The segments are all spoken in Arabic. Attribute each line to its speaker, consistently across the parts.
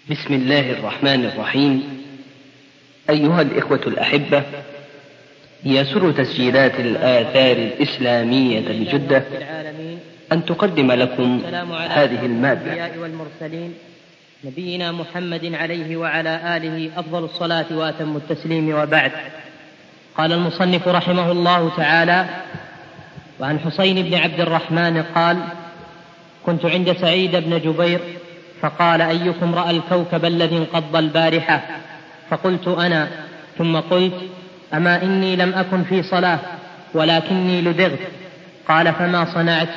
Speaker 1: بسم الله الرحمن الرحيم. أيها الإخوة الأحبة، يسر تسجيلات الآثار الإسلامية بجدة أن تقدم لكم هذه المادة.
Speaker 2: والمرسلين نبينا محمد عليه وعلى آله أفضل الصلاة وأتم التسليم، وبعد. قال المصنف رحمه الله تعالى: وعن حسين بن عبد الرحمن قال: كنت عند سعيد بن جبير فقال: أيكم رأى الكوكب الذي انقض البارحة؟ فقلت: أنا. ثم قلت: أما إني لم أكن في صلاة ولكني لدغت. قال: فما صنعت؟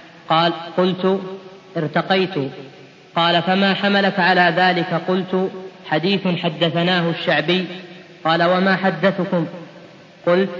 Speaker 2: قلت: ارتقيت. قال: فما حملك على ذلك؟ قلت: حديث حدثناه الشعبي. قال: وما حدثكم؟ قلت: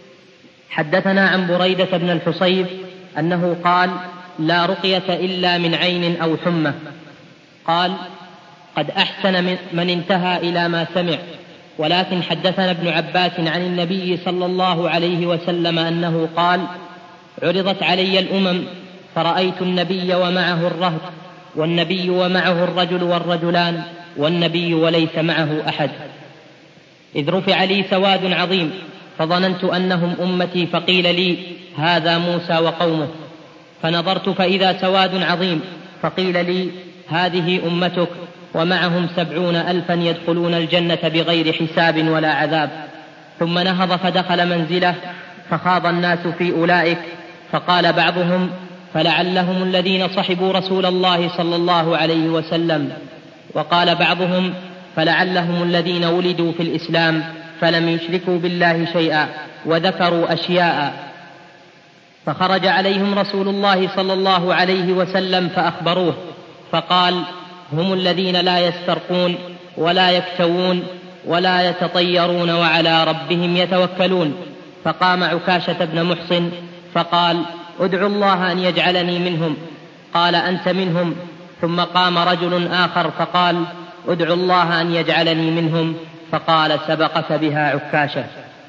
Speaker 2: حدثنا عن بريدة بن الحصيب أنه قال: لا رقية إلا من عين أو حمى. قال: قد أحسن من انتهى إلى ما سمع. ولكن حدثنا ابن عباس عن النبي صلى الله عليه وسلم أنه قال: عرضت علي الأمم فرأيت النبي ومعه الرهط، والنبي ومعه الرجل والرجلان، والنبي وليس معه أحد. إذ رفع لي سواد عظيم فظننت أنهم أمتي، فقيل لي: هذا موسى وقومه. فنظرت فإذا سواد عظيم، فقيل لي: هذه أمتك ومعهم 70,000 يدخلون الجنة بغير حساب ولا عذاب. ثم نهض فدخل منزله، فخاض الناس في أولئك، فقال بعضهم: فلعلهم الذين صحبوا رسول الله صلى الله عليه وسلم. وقال بعضهم: فلعلهم الذين ولدوا في الإسلام فلم يشركوا بالله شيئا، وذكروا أشياء. فخرج عليهم رسول الله صلى الله عليه وسلم فأخبروه، فقال: هم الذين لا يسترقون ولا يكتوون ولا يتطيرون وعلى ربهم يتوكلون. فقام عكاشة بن محصن فقال: ادعوا الله أن يجعلني منهم. قال: أنت منهم. ثم قام رجل آخر فقال: ادعوا الله أن يجعلني منهم. فقال: سبقك بها عكاشة.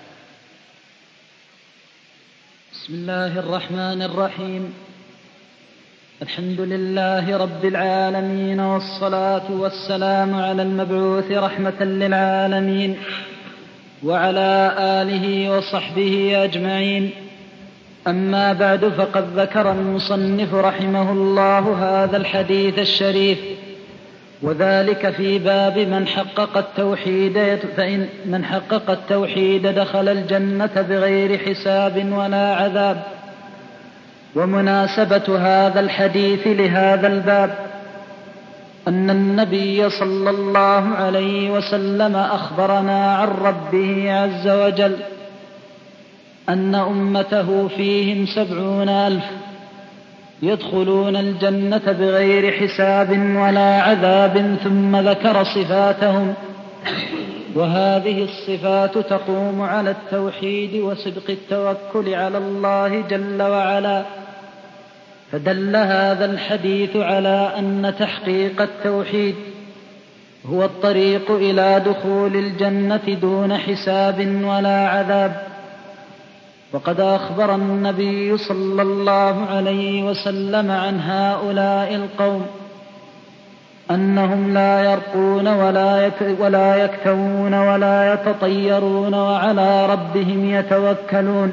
Speaker 3: بسم الله الرحمن الرحيم. الحمد لله رب العالمين، والصلاة والسلام على المبعوث رحمة للعالمين وعلى آله وصحبه أجمعين. أما بعد، فقد ذكر المصنف رحمه الله هذا الحديث الشريف، وذلك في باب من حقق التوحيد، فإن من حقق التوحيد دخل الجنة بغير حساب ولا عذاب. ومناسبة هذا الحديث لهذا الباب أن النبي صلى الله عليه وسلم أخبرنا عن ربه عز وجل أن أمته فيهم 70,000 يدخلون الجنة بغير حساب ولا عذاب، ثم ذكر صفاتهم، وهذه الصفات تقوم على التوحيد وصدق التوكل على الله جل وعلا. فدل هذا الحديث على أن تحقيق التوحيد هو الطريق إلى دخول الجنة دون حساب ولا عذاب. وقد أخبر النبي صلى الله عليه وسلم عن هؤلاء القوم أنهم لا يرقون ولا يكتوون ولا يتطيرون وعلى ربهم يتوكلون،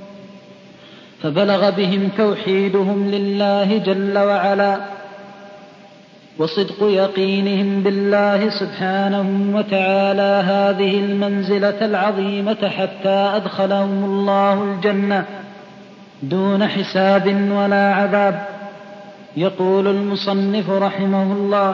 Speaker 3: فبلغ بهم توحيدهم لله جل وعلا وصدق يقينهم بالله سبحانه وتعالى هذه المنزلة العظيمة، حتى أدخلهم الله الجنة دون حساب ولا عذاب. يقول المصنف رحمه الله: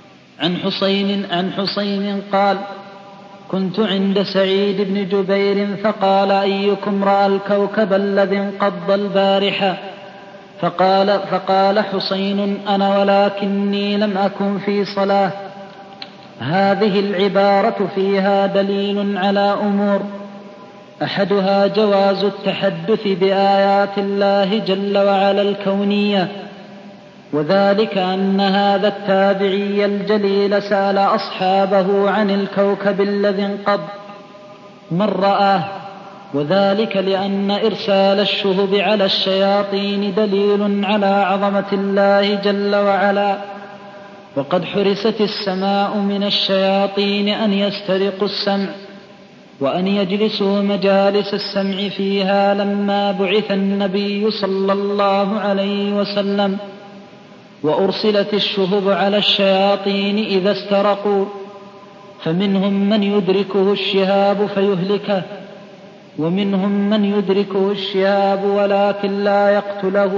Speaker 3: عن حسين قال: كنت عند سعيد بن جبير فقال: أيكم رأى الكوكب الذي انقض البارحة؟ فقال حسين: أنا ولكني لم أكن في صلاة. هذه العبارة فيها دليل على أمور: أحدها جواز التحدث بآيات الله جل وعلا الكونية، وذلك أن هذا التابعي الجليل سأل أصحابه عن الكوكب الذي انقض من رآه، وذلك لأن إرسال الشهب على الشياطين دليل على عظمة الله جل وعلا، وقد حرست السماء من الشياطين أن يسترقوا السمع وأن يجلسوا مجالس السمع فيها لما بعث النبي صلى الله عليه وسلم، وأرسلت الشهب على الشياطين إذا استرقوا، فمنهم من يدركه الشهاب فيهلكه، ومنهم من يدركه الشهاب ولكن لا يقتله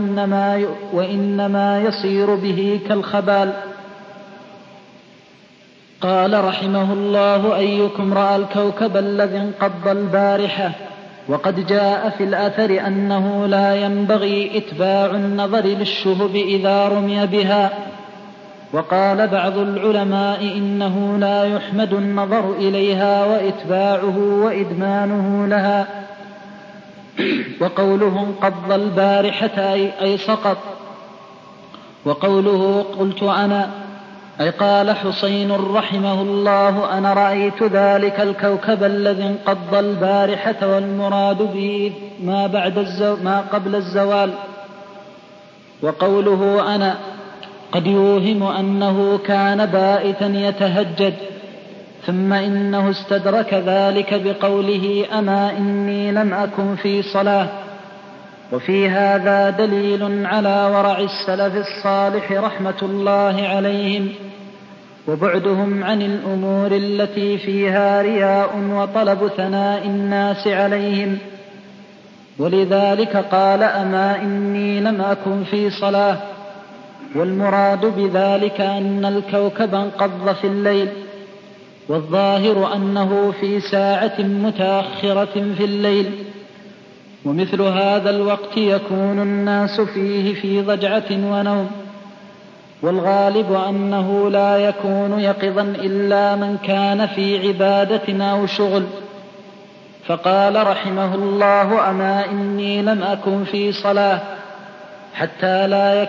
Speaker 3: وإنما يصير به كالخبال. قال رحمه الله: أيكم رأى الكوكب الذي انقض البارحة؟ وقد جاء في الأثر أنه لا ينبغي إتباع النظر للشهب إذا رمي بها. وقال بعض العلماء إنه لا يحمد النظر إليها وإتباعه وإدمانه لها. وقوله انقض البارحة أي سقط. وقوله قلت أنا أي قال حسين رحمه الله: أنا رأيت ذلك الكوكب الذي انقض البارحة، والمراد به ما قبل الزوال. وقوله أنا قد يوهم أنه كان بائتا يتهجد، ثم إنه استدرك ذلك بقوله: أما إني لم أكن في صلاة. وفي هذا دليل على ورع السلف الصالح رحمة الله عليهم، وبعدهم عن الأمور التي فيها رياء وطلب ثناء الناس عليهم. ولذلك قال: أما إني لم أكن في صلاة. والمراد بذلك أن الكوكب انقض في الليل، والظاهر أنه في ساعة متأخرة في الليل، ومثل هذا الوقت يكون الناس فيه في ضجعة ونوم، والغالب أنه لا يكون يقظا إلا من كان في عبادة أو شغل. فقال رحمه الله: أما إني لم أكن في صلاة، حتى لا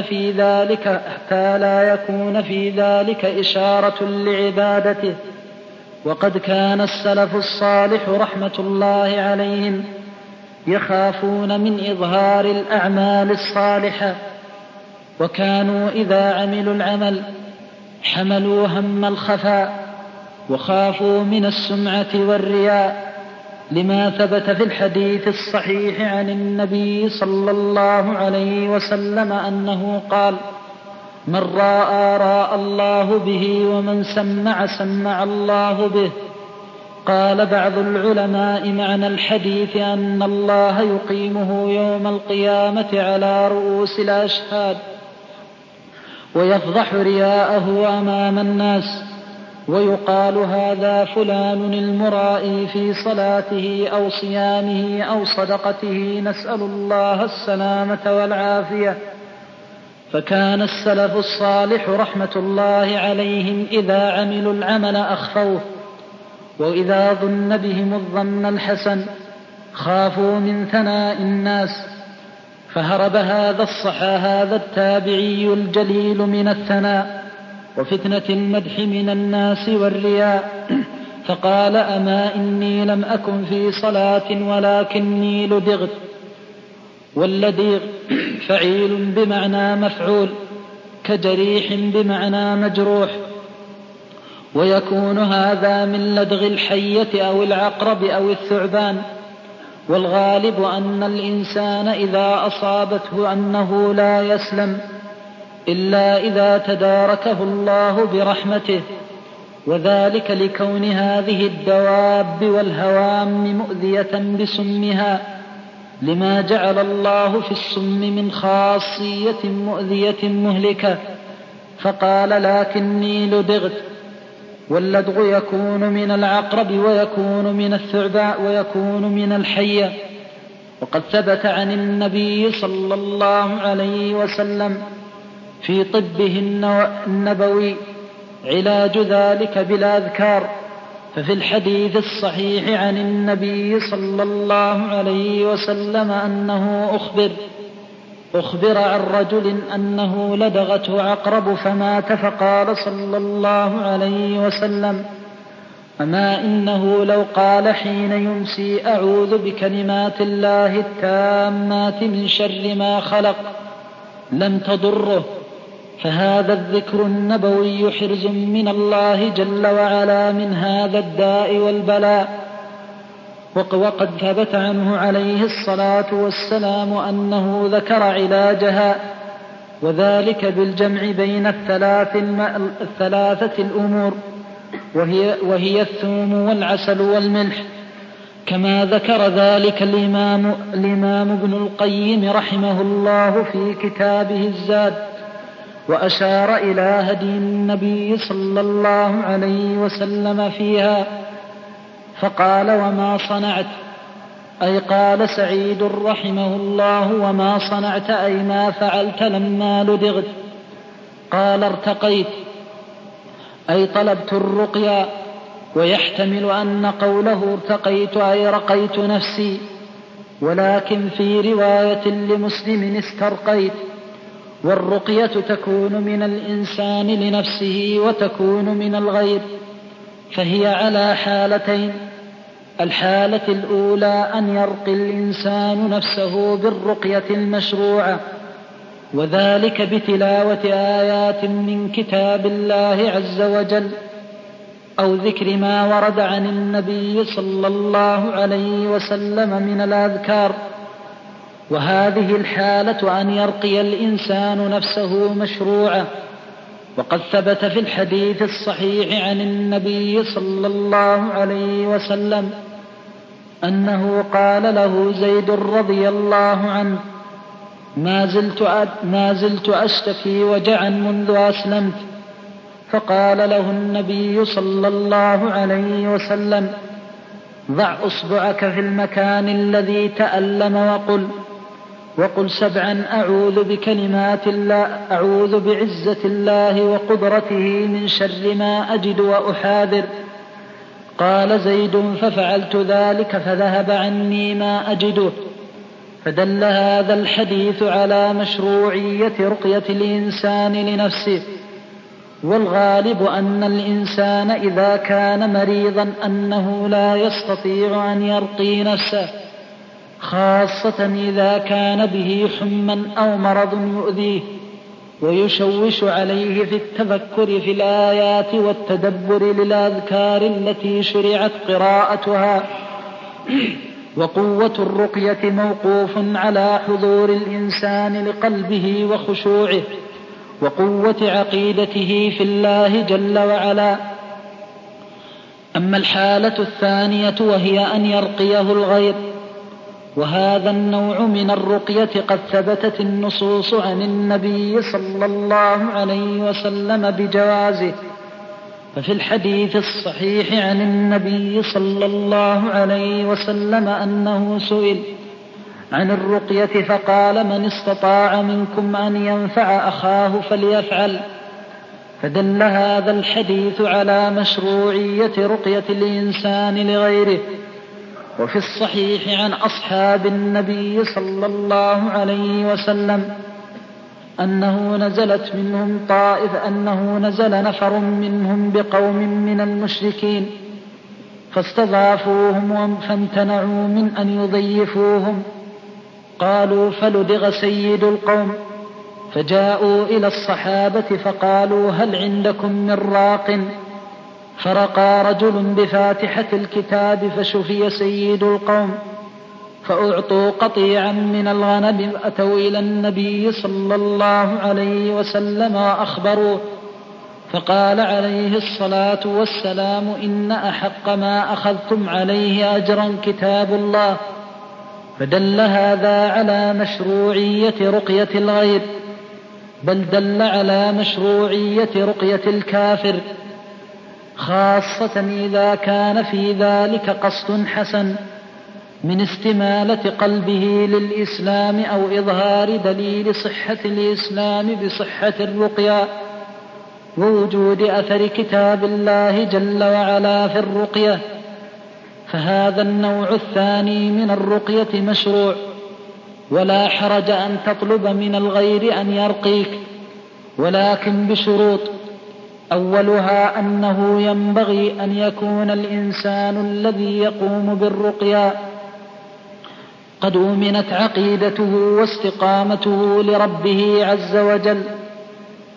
Speaker 3: يكون في ذلك إشارة لعبادته. وقد كان السلف الصالح رحمة الله عليهم يخافون من إظهار الأعمال الصالحة، وكانوا إذا عملوا العمل حملوا هم الخفاء، وخافوا من السمعة والرياء، لما ثبت في الحديث الصحيح عن النبي صلى الله عليه وسلم أنه قال: من راى الله به، ومن سمع الله به. قال بعض العلماء: معنى الحديث أن الله يقيمه يوم القيامة على رؤوس الأشهاد، ويفضح رياءه أمام الناس، ويقال: هذا فلان المرائي في صلاته أو صيامه أو صدقته، نسأل الله السلامة والعافية. فكان السلف الصالح رحمة الله عليهم إذا عملوا العمل أخفوه، وإذا ظن بهم الظن الحسن خافوا من ثناء الناس. فهرب هذا التابعي الجليل من الثناء وفتنة المدح من الناس والرياء، فقال: أما إني لم أكن في صلاة ولكني لدغت. واللديغ فعيل بمعنى مفعول، كجريح بمعنى مجروح، ويكون هذا من لدغ الحية أو العقرب أو الثعبان. والغالب أن الإنسان إذا أصابته أنه لا يسلم إلا إذا تداركه الله برحمته، وذلك لكون هذه الدواب والهوام مؤذية بسمها، لما جعل الله في السم من خاصية مؤذية مهلكة. فقال: لكني لدغت. واللدغ يكون من العقرب، ويكون من الثعبان، ويكون من الحية. وقد ثبت عن النبي صلى الله عليه وسلم في طبه النبوي علاج ذلك بالأذكار. ففي الحديث الصحيح عن النبي صلى الله عليه وسلم أنه أخبر عن رجل أنه لدغته عقرب فمات، فقال صلى الله عليه وسلم: أما إنه لو قال حين يمسي: أعوذ بكلمات الله التامات من شر ما خلق، لم تضره، فهذا الذكر النبوي حرز من الله جل وعلا من هذا الداء والبلاء. وقد ثبت عنه عليه الصلاة والسلام أنه ذكر علاجها، وذلك بالجمع بين الثلاثة الأمور، وهي الثوم والعسل والملح، كما ذكر ذلك الإمام ابن القيم رحمه الله في كتابه الزاد، وأشار إلى هدي النبي صلى الله عليه وسلم فيها، فقال: وما صنعت، أي قال سعيد رحمه الله: وما صنعت أي ما فعلت لما لدغت؟ قال: ارتقيت، أي طلبت الرقيا. ويحتمل أن قوله ارتقيت أي رقيت نفسي، ولكن في رواية لمسلم استرقيت. والرقية تكون من الإنسان لنفسه وتكون من الغير، فهي على حالتين: الحالة الأولى أن يرقي الإنسان نفسه بالرقية المشروعة، وذلك بتلاوة آيات من كتاب الله عز وجل، أو ذكر ما ورد عن النبي صلى الله عليه وسلم من الأذكار. وهذه الحالة أن يرقي الإنسان نفسه مشروعة. وقد ثبت في الحديث الصحيح عن النبي صلى الله عليه وسلم أنه قال له زيد رضي الله عنه: ما زلت أشتكي وجعا منذ أسلمت. فقال له النبي صلى الله عليه وسلم: ضع أصبعك في المكان الذي تألم وقل 7 أعوذ بعزة الله وقدرته من شر ما أجد وأحاذر. قال زيد: ففعلت ذلك فذهب عني ما أجده. فدل هذا الحديث على مشروعية رقية الإنسان لنفسه. والغالب أن الإنسان إذا كان مريضا أنه لا يستطيع أن يرقي نفسه، خاصة إذا كان به حمى أو مرض يؤذيه ويشوش عليه في التفكر في الآيات والتدبر للأذكار التي شرعت قراءتها. وقوة الرقية موقوف على حضور الإنسان لقلبه وخشوعه وقوة عقيدته في الله جل وعلا. أما الحالة الثانية وهي أن يرقيه الغير، وهذا النوع من الرقية قد ثبتت النصوص عن النبي صلى الله عليه وسلم بجوازه. ففي الحديث الصحيح عن النبي صلى الله عليه وسلم أنه سئل عن الرقية فقال: من استطاع منكم أن ينفع أخاه فليفعل. فدل هذا الحديث على مشروعية رقية الإنسان لغيره. وفي الصحيح عن أصحاب النبي صلى الله عليه وسلم أنه نزل نفر منهم بقوم من المشركين فاستضافوهم فامتنعوا من أن يضيفوهم. قالوا: فلدغ سيد القوم. فجاءوا إلى الصحابة فقالوا: هل عندكم من راق؟ فرقى رجل بفاتحة الكتاب فشفي سيد القوم، فأعطوا قطيعا من الغنم. أتوا إلى النبي صلى الله عليه وسلم وأخبروه، فقال عليه الصلاة والسلام: إن أحق ما أخذتم عليه أجرا كتاب الله. فدل هذا على مشروعية رقية الغير، بل دل على مشروعية رقية الكافر، خاصة إذا كان في ذلك قصد حسن من استمالة قلبه للإسلام أو إظهار دليل صحة الإسلام بصحة الرقية ووجود أثر كتاب الله جل وعلا في الرقية. فهذا النوع الثاني من الرقية مشروع، ولا حرج أن تطلب من الغير أن يرقيك، ولكن بشروط. أولها أنه ينبغي أن يكون الإنسان الذي يقوم بالرقية قد أؤمنت عقيدته واستقامته لربه عز وجل،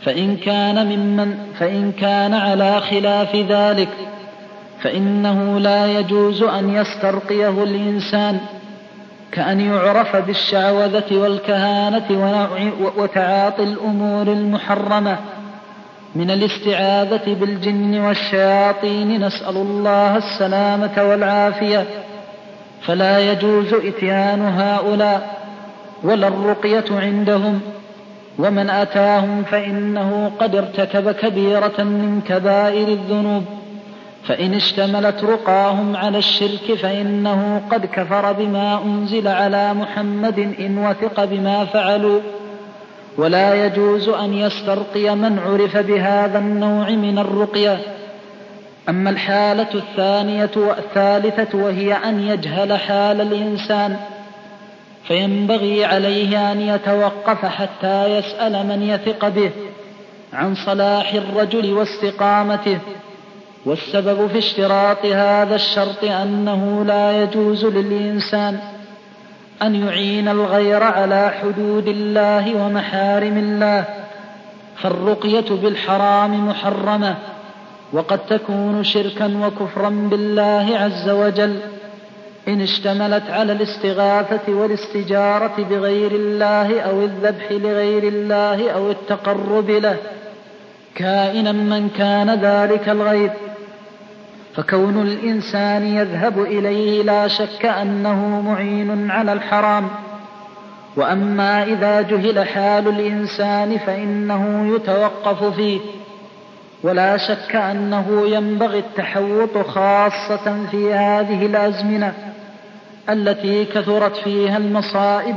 Speaker 3: فإن كان على خلاف ذلك فإنه لا يجوز أن يسترقيه الإنسان، كأن يعرف بالشعوذة والكهانة وتعاطي الأمور المحرمة من الاستعاذة بالجن والشياطين، نسأل الله السلامة والعافية، فلا يجوز إتيان هؤلاء ولا الرقية عندهم، ومن أتاهم فإنه قد ارتكب كبيرة من كبائر الذنوب، فإن اشتملت رقاهم على الشرك فإنه قد كفر بما أنزل على محمد إن وثق بما فعلوا، ولا يجوز أن يسترقي من عرف بهذا النوع من الرقية. أما الحالة الثانية والثالثة وهي أن يجهل حال الإنسان، فينبغي عليه أن يتوقف حتى يسأل من يثق به عن صلاح الرجل واستقامته. والسبب في اشتراط هذا الشرط أنه لا يجوز للإنسان أن يعين الغير على حدود الله ومحارم الله، فالرقية بالحرام محرمة، وقد تكون شركا وكفرا بالله عز وجل إن اشتملت على الاستغاثة والاستجارة بغير الله أو الذبح لغير الله أو التقرب له، كائنا من كان ذلك الغير، فكون الإنسان يذهب إليه لا شك أنه معين على الحرام. وأما إذا جهل حال الإنسان فإنه يتوقف فيه، ولا شك أنه ينبغي التحوط خاصة في هذه الأزمنة التي كثرت فيها المصائب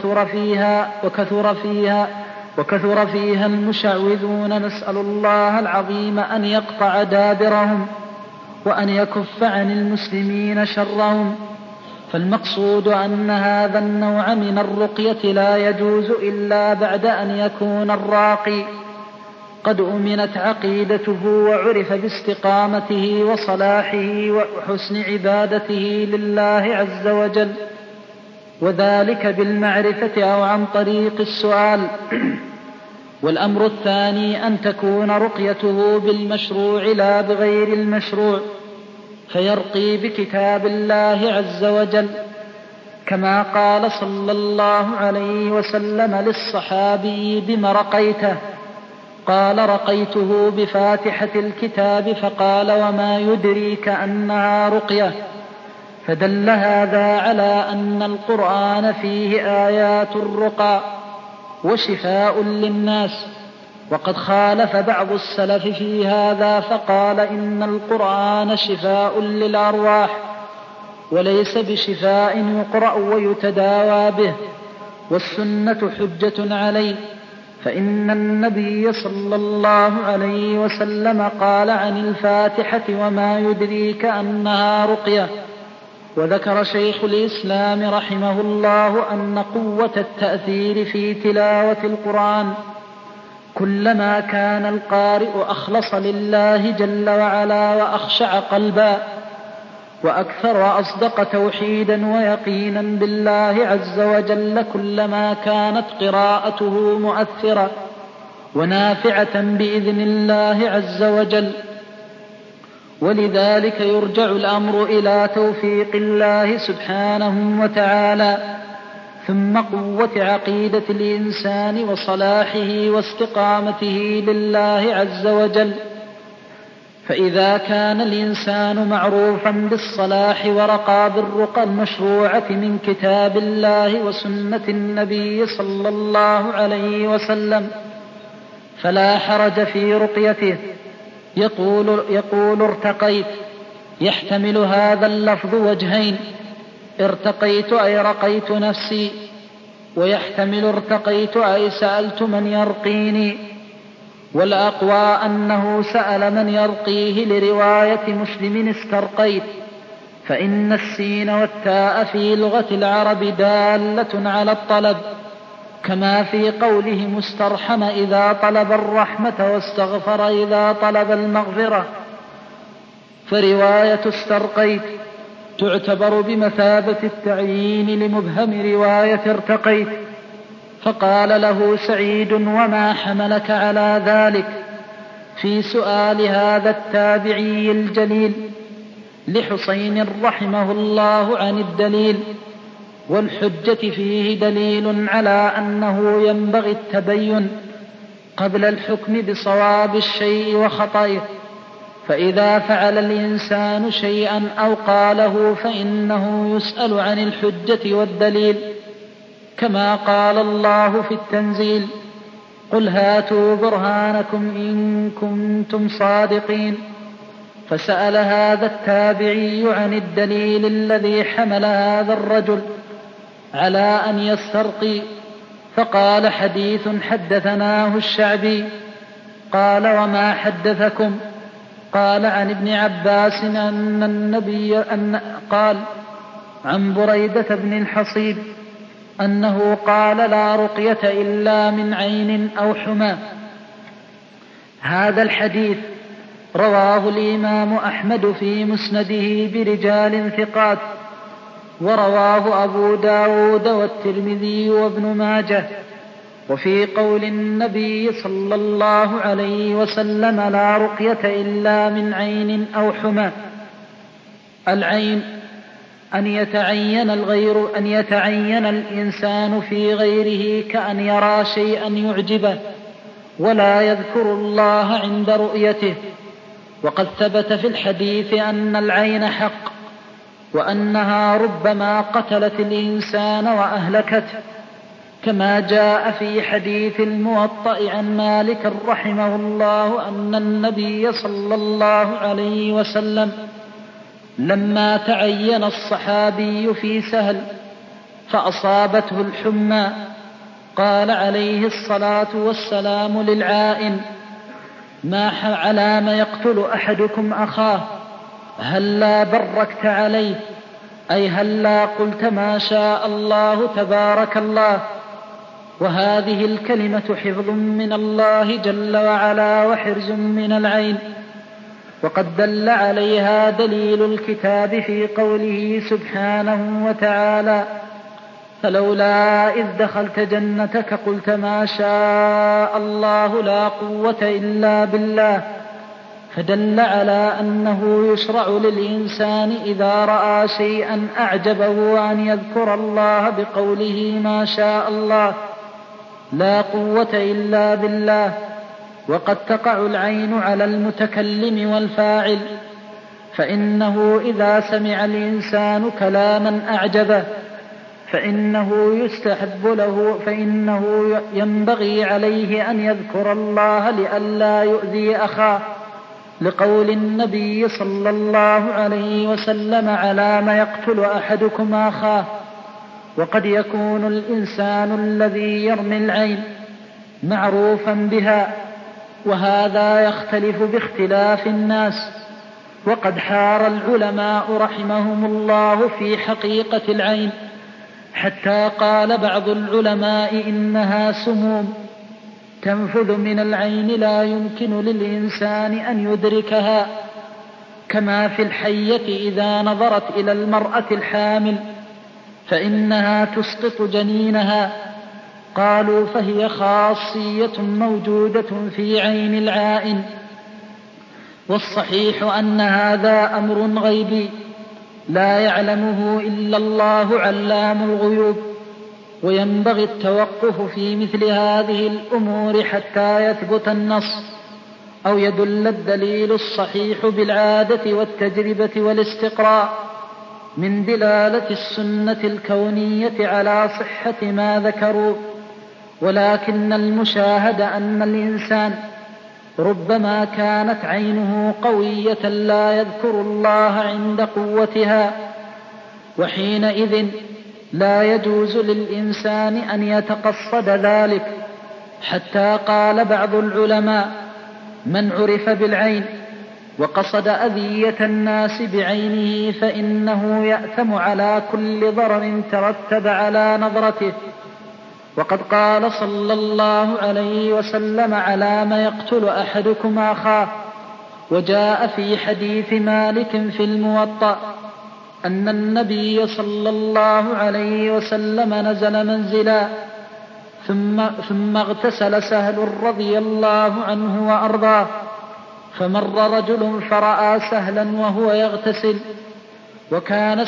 Speaker 3: وكثر فيها المشعوذون، نسأل الله العظيم أن يقطع دابرهم وأن يكف عن المسلمين شرهم. فالمقصود أن هذا النوع من الرقية لا يجوز إلا بعد أن يكون الراقي قد أمنت عقيدته وعرف باستقامته وصلاحه وحسن عبادته لله عز وجل، وذلك بالمعرفة أو عن طريق السؤال. والأمر الثاني أن تكون رقيته بالمشروع لا بغير المشروع، فيرقي بكتاب الله عز وجل، كما قال صلى الله عليه وسلم للصحابي بما رقيته، قال رقيته بفاتحة الكتاب، فقال وما يدريك أنها رقية، فدل هذا على أن القرآن فيه آيات الرقى وشفاء للناس. وقد خالف بعض السلف في هذا فقال إن القرآن شفاء للأرواح وليس بشفاء يقرأ ويتداوى به، والسنة حجة عليه، فإن النبي صلى الله عليه وسلم قال عن الفاتحة وما يدريك أنها رقية. وذكر شيخ الإسلام رحمه الله أن قوة التأثير في تلاوة القرآن كلما كان القارئ أخلص لله جل وعلا وأخشع قلبا وأكثر وأصدق توحيدا ويقينا بالله عز وجل، كلما كانت قراءته مؤثرة ونافعة بإذن الله عز وجل. ولذلك يرجع الأمر إلى توفيق الله سبحانه وتعالى، ثم قوة عقيدة الإنسان وصلاحه واستقامته لله عز وجل. فإذا كان الإنسان معروفا بالصلاح ورقى بالرقى المشروعة من كتاب الله وسنة النبي صلى الله عليه وسلم فلا حرج في رقيته. يقول ارتقيت، يحتمل هذا اللفظ وجهين: ارتقيت أي رقيت نفسي، ويحتمل ارتقيت أي سألت من يرقيني. والأقوى أنه سأل من يرقيه لرواية مسلم استرقيت، فإن السين والتاء في لغة العرب دالة على الطلب، كما في قوله مسترحم إذا طلب الرحمة واستغفر إذا طلب المغفرة. فرواية استرقيت تعتبر بمثابة التعيين لمبهم رواية ارتقيت، فقال له سعيد: وما حملك على ذلك؟ في سؤال هذا التابعي الجليل لحسين رحمه الله عن الدليل. والحجة فيه دليل على أنه ينبغي التبين قبل الحكم بصواب الشيء وخطئه، فإذا فعل الإنسان شيئا أو قاله فإنه يسأل عن الحجة والدليل، كما قال الله في التنزيل: قل هاتوا برهانكم إن كنتم صادقين. فسأل هذا التابعي عن الدليل الذي حمل هذا الرجل على أن يسترقي، فقال: حديث حدثناه الشعبي. قال: وما حدثكم؟ قال: عن ابن عباس أن النبي قال عن بريدة بن الحصيب أنه قال: لا رقية إلا من عين أو حمى. هذا الحديث رواه الإمام أحمد في مسنده برجال ثقات، ورواه أبو داود والترمذي وابن ماجه. وفي قول النبي صلى الله عليه وسلم: لا رقية إلا من عين أو حمى، العين أن يتعين الإنسان في غيره كأن يرى شيئا يعجبه ولا يذكر الله عند رؤيته. وقد ثبت في الحديث أن العين حق، وأنها ربما قتلت الإنسان وأهلكته، كما جاء في حديث الموطأ عن مالك رحمه الله أن النبي صلى الله عليه وسلم لما تعين الصحابي في سهل فأصابته الحمى قال عليه الصلاة والسلام للعائن: على ما يقتل أحدكم أخاه؟ هلا بركت عليه، أي هلا قلت ما شاء الله تبارك الله. وهذه الكلمة حفظ من الله جل وعلا وحرز من العين، وقد دل عليها دليل الكتاب في قوله سبحانه وتعالى: فلولا إذ دخلت جنتك قلت ما شاء الله لا قوة إلا بالله. فدل على أنه يشرع للإنسان إذا رأى شيئا أعجبه أن يذكر الله بقوله ما شاء الله لا قوة إلا بالله. وقد تقع العين على المتكلم والفاعل، فإنه إذا سمع الإنسان كلاما أعجبه فإنه ينبغي عليه أن يذكر الله لئلا يؤذي أخاه، لقول النبي صلى الله عليه وسلم: على ما يقتل أحدكم أخاه. وقد يكون الإنسان الذي يرمي العين معروفا بها، وهذا يختلف باختلاف الناس. وقد حار العلماء رحمهم الله في حقيقة العين، حتى قال بعض العلماء إنها سموم تنفذ من العين لا يمكن للإنسان أن يدركها، كما في الحية إذا نظرت إلى المرأة الحامل فإنها تسقط جنينها. قالوا: فهي خاصية موجودة في عين العائن. والصحيح أن هذا أمر غيبي لا يعلمه إلا الله علام الغيوب، وينبغي التوقف في مثل هذه الأمور حتى يثبت النص أو يدل الدليل الصحيح بالعادة والتجربة والاستقراء من دلالة السنة الكونية على صحة ما ذكروا. ولكن المشاهد أن الإنسان ربما كانت عينه قوية لا يذكر الله عند قوتها، وحينئذ لا يجوز للإنسان أن يتقصد ذلك. حتى قال بعض العلماء: من عرف بالعين وقصد أذية الناس بعينه فإنه يأثم على كل ضرر ترتب على نظرته. وقد قال صلى الله عليه وسلم: على ما يقتل أحدكم أخاه. وجاء في حديث مالك في الموطأ أن النبي صلى الله عليه وسلم نزل منزلا ثم اغتسل سهل رضي الله عنه وأرضاه، فمر رجل فرأى سهلا وهو يغتسل، وكان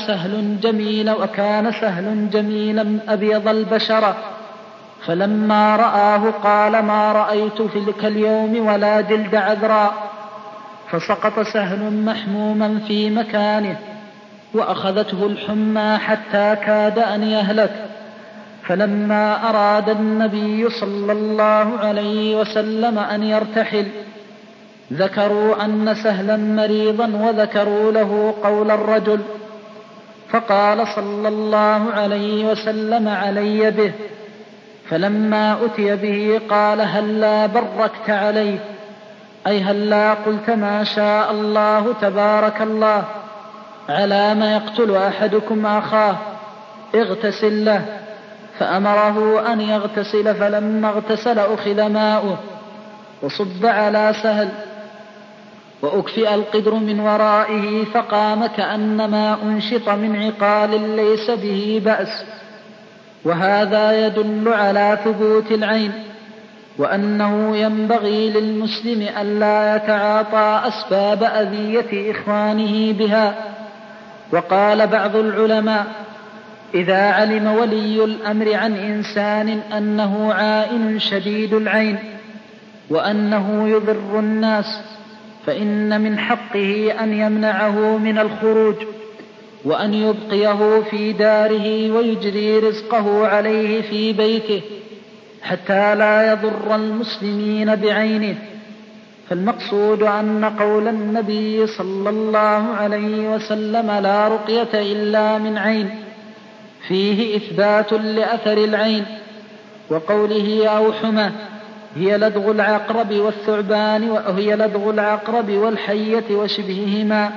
Speaker 3: سهل جميلا أبيض البشرة، فلما رآه قال: ما رأيت فيك اليوم ولا جلد عذراء. فسقط سهل محموما في مكانه، وأخذته الحمى حتى كاد أن يهلك. فلما أراد النبي صلى الله عليه وسلم أن يرتحل ذكروا أن سهلا مريضا، وذكروا له قول الرجل، فقال صلى الله عليه وسلم: علي به. فلما أتي به قال: هلا بركت عليه، أي هلا قلت ما شاء الله تبارك الله، على ما يقتل أحدكم أخاه، اغتسل له. فأمره أن يغتسل، فلما اغتسل أخذ ماؤه وصب على سهل، وأكفئ القدر من ورائه، فقام كأنما أنشط من عقال ليس به بأس. وهذا يدل على ثبوت العين، وأنه ينبغي للمسلم ألا يتعاطى أسباب أذية إخوانه بها. وقال بعض العلماء: إذا علم ولي الأمر عن إنسان أنه عائن شديد العين وأنه يضر الناس، فإن من حقه أن يمنعه من الخروج، وأن يبقيه في داره ويجري رزقه عليه في بيته حتى لا يضر المسلمين بعينه. فالمقصود أن قول النبي صلى الله عليه وسلم: لا رقية إلا من عين، فيه إثبات لأثر العين. وقوله أو حمى هي لدغ العقرب والثعبان، وهي لدغ العقرب والحية وشبههما.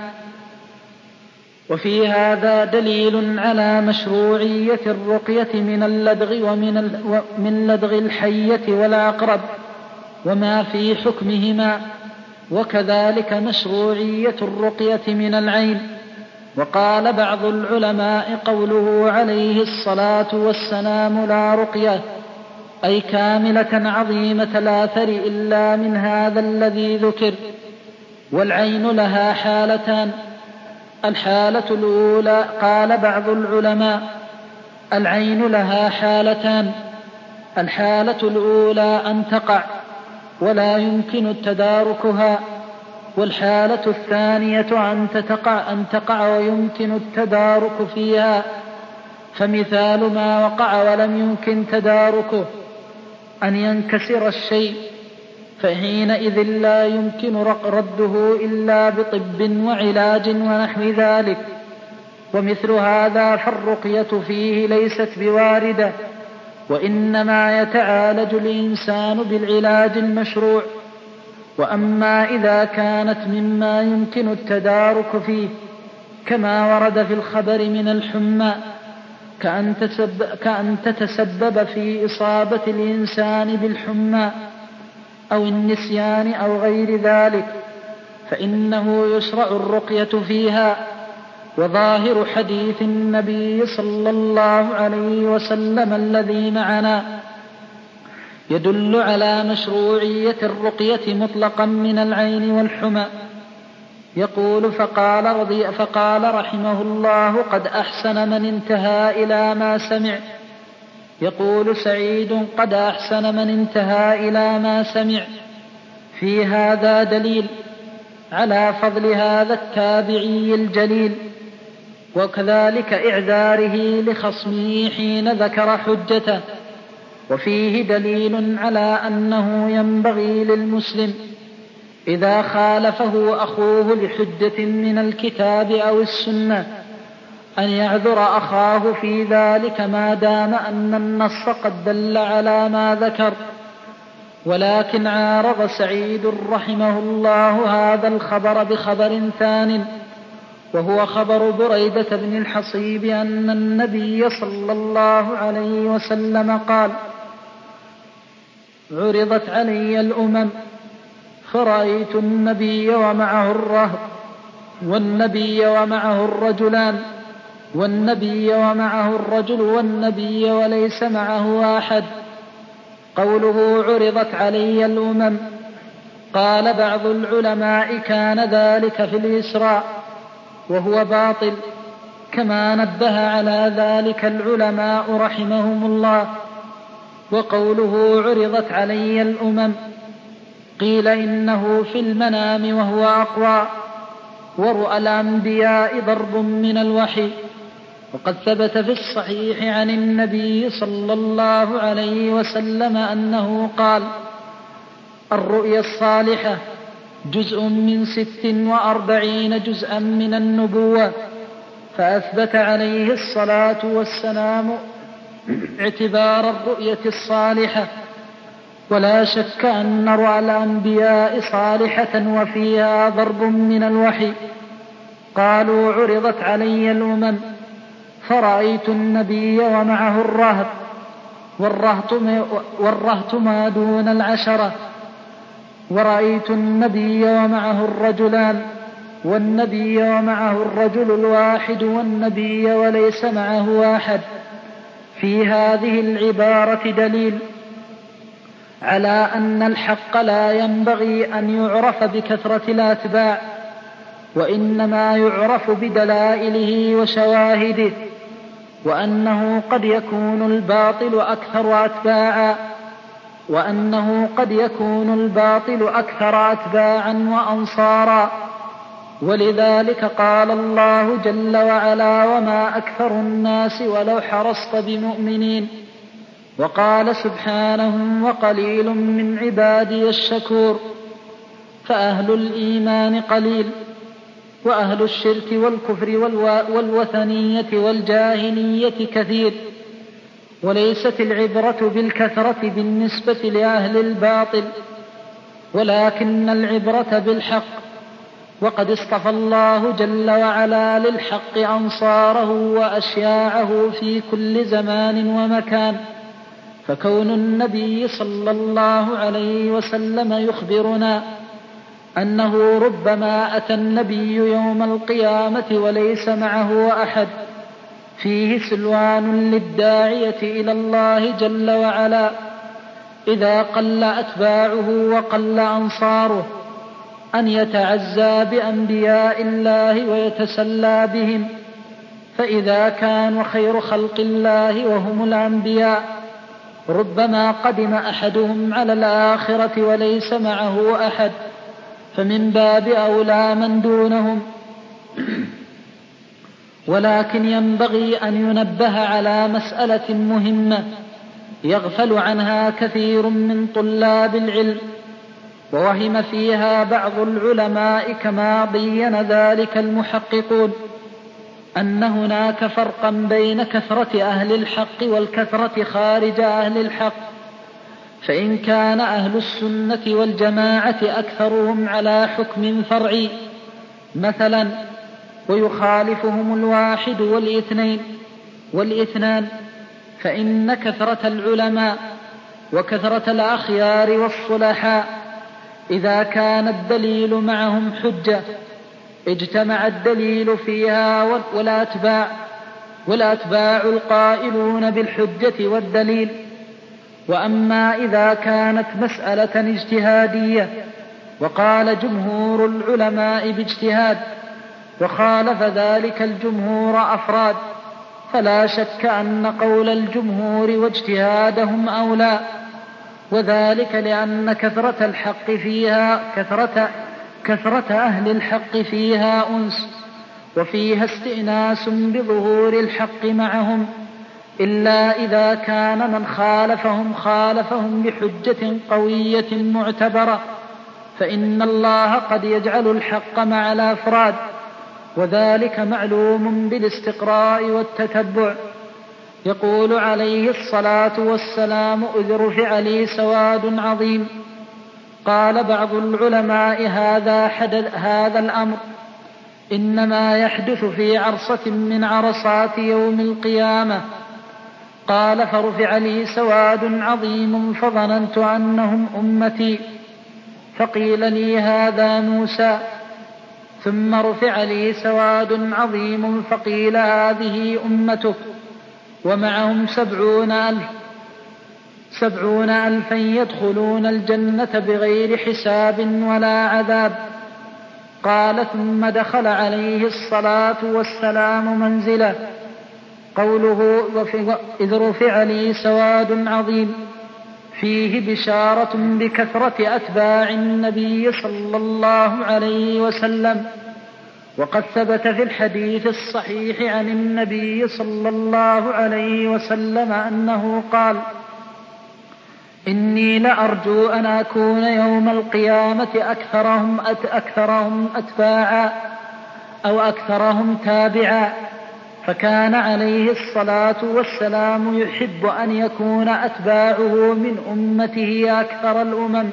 Speaker 3: وفي هذا دليل على مشروعية الرقية من اللدغ ومن لدغ الحية والعقرب وما في حكمهما، وكذلك مشروعية الرقية من العين. وقال بعض العلماء: قوله عليه الصلاة والسلام: لا رقية، أي كاملة عظيمة الآثر إلا من هذا الذي ذكر. والعين لها حالتان: الحالة الأولى، قال بعض العلماء: العين لها حالتان، الحالة الأولى أن تقع ولا يمكن تداركها، والحالة الثانية أن تقع ويمكن التدارك فيها. فمثال ما وقع ولم يمكن تداركه أن ينكسر الشيء، فحينئذ لا يمكن رده إلا بطب وعلاج ونحو ذلك. ومثل هذا فالرقية فيه ليست بواردة، وإنما يتعالج الإنسان بالعلاج المشروع. وأما إذا كانت مما يمكن التدارك فيه كما ورد في الخبر من الحمى، كأن تتسبب في إصابة الإنسان بالحمى أو النسيان أو غير ذلك، فإنه يشرع الرقية فيها. وظاهر حديث النبي صلى الله عليه وسلم الذي معنا يدل على مشروعية الرقية مطلقا من العين والحمى. يقول: فقال رحمه الله: قد أحسن من انتهى إلى ما سمع. يقول سعيد: قد أحسن من انتهى إلى ما سمع. في هذا دليل على فضل هذا التابعي الجليل، وكذلك إعذاره لخصمه حين ذكر حجته. وفيه دليل على أنه ينبغي للمسلم إذا خالفه أخوه لحجة من الكتاب أو السنة أن يعذر أخاه في ذلك ما دام أن النص قد دل على ما ذكر. ولكن عارض سعيد رحمه الله هذا الخبر بخبر ثان، وهو خبر بريدة بن الحصيب أن النبي صلى الله عليه وسلم قال: عرضت علي الأمم فرأيت النبي ومعه الرهط، والنبي ومعه الرجلان، والنبي ومعه الرجل، والنبي وليس معه أحد، قوله عرضت علي الأمم. قال بعض العلماء كان ذلك في الإسراء وهو باطل، كما نبه على ذلك العلماء رحمهم الله. وقوله عرضت علي الأمم قيل إنه في المنام وهو أقوى، ورؤى الأنبياء ضرب من الوحي. وقد ثبت في الصحيح عن النبي صلى الله عليه وسلم أنه قال: الرؤيا الصالحة جزء من 46 جزءا من النبوة. فأثبت عليه الصلاة والسلام اعتبار الرؤية الصالحة. ولا شك أن رؤى الأنبياء صالحة وفيها ضرب من الوحي. قالوا عرضت علي الأمم فرأيت النبي ومعه الرهط، والرهط ما دون 10، ورأيت النبي ومعه الرجلان، والنبي ومعه الرجل الواحد، والنبي وليس معه أحد. في هذه العبارة دليل على أن الحق لا ينبغي أن يعرف بكثرة الأتباع، وإنما يعرف بدلائله وشواهده، وأنه قد يكون الباطل أكثر أتباعا وأنصارا. ولذلك قال الله جل وعلا: وما أكثر الناس ولو حرصت بمؤمنين. وقال سبحانه: وقليل من عبادي الشكور. فأهل الإيمان قليل، وأهل الشرك والكفر والوثنية والجاهلية كثير. وليست العبرة بالكثرة بالنسبة لأهل الباطل، ولكن العبرة بالحق. وقد اصطفى الله جل وعلا للحق أنصاره وأشياعه في كل زمان ومكان. فكون النبي صلى الله عليه وسلم يخبرنا أنه ربما أتى النبي يوم القيامة وليس معه أحد، فيه سلوان للداعية إلى الله جل وعلا إذا قل أتباعه وقل أنصاره أن يتعزى بأنبياء الله ويتسلى بهم. فإذا كان خير خلق الله وهم الأنبياء ربما قدم أحدهم على الآخرة وليس معه أحد، فمن باب أولى من دونهم. ولكن ينبغي أن ينبه على مسألة مهمة يغفل عنها كثير من طلاب العلم، ووهم فيها بعض العلماء كما بين ذلك المحققون، أن هناك فرقا بين كثرة أهل الحق والكثرة خارج أهل الحق. فإن كان أهل السنة والجماعة أكثرهم على حكم فرعي مثلا، ويخالفهم الواحد والإثنان، فإن كثرة العلماء وكثرة الأخيار والصلحاء إذا كان الدليل معهم حجة اجتمع الدليل فيها والأتباع القائلون بالحجة والدليل. وأما إذا كانت مسألة اجتهادية وقال جمهور العلماء باجتهاد وخالف ذلك الجمهور أفراد، فلا شك أن قول الجمهور واجتهادهم أولى، وذلك لأن كثرة أهل الحق فيها أنس، وفيها استئناس بظهور الحق معهم، إلا إذا كان من خالفهم بحجة قوية معتبرة، فإن الله قد يجعل الحق مع الأفراد، وذلك معلوم بالاستقراء والتتبع. يقول عليه الصلاة والسلام: إذ رفع لي سواد عظيم. قال بعض العلماء: هذا الأمر إنما يحدث في عرصة من عرصات يوم القيامة. قال: فرفع لي سواد عظيم فظننت أنهم أمتي، فقيل لي: هذا موسى. ثم رفع لي سواد عظيم فقيل: هذه أمتك ومعهم 70,000. 70,000 يدخلون الجنة بغير حساب ولا عذاب. قال: ثم دخل عليه الصلاة والسلام منزله. قوله: إذ رفع لي سواد عظيم، فيه بشارة بكثرة أتباع النبي صلى الله عليه وسلم. وقد ثبت في الحديث الصحيح عن النبي صلى الله عليه وسلم أنه قال: إني لأرجو أن أكون يوم القيامة أكثرهم أتباعا أو أكثرهم تابعا. فكان عليه الصلاة والسلام يحب أن يكون أتباعه من أمته أكثر الأمم،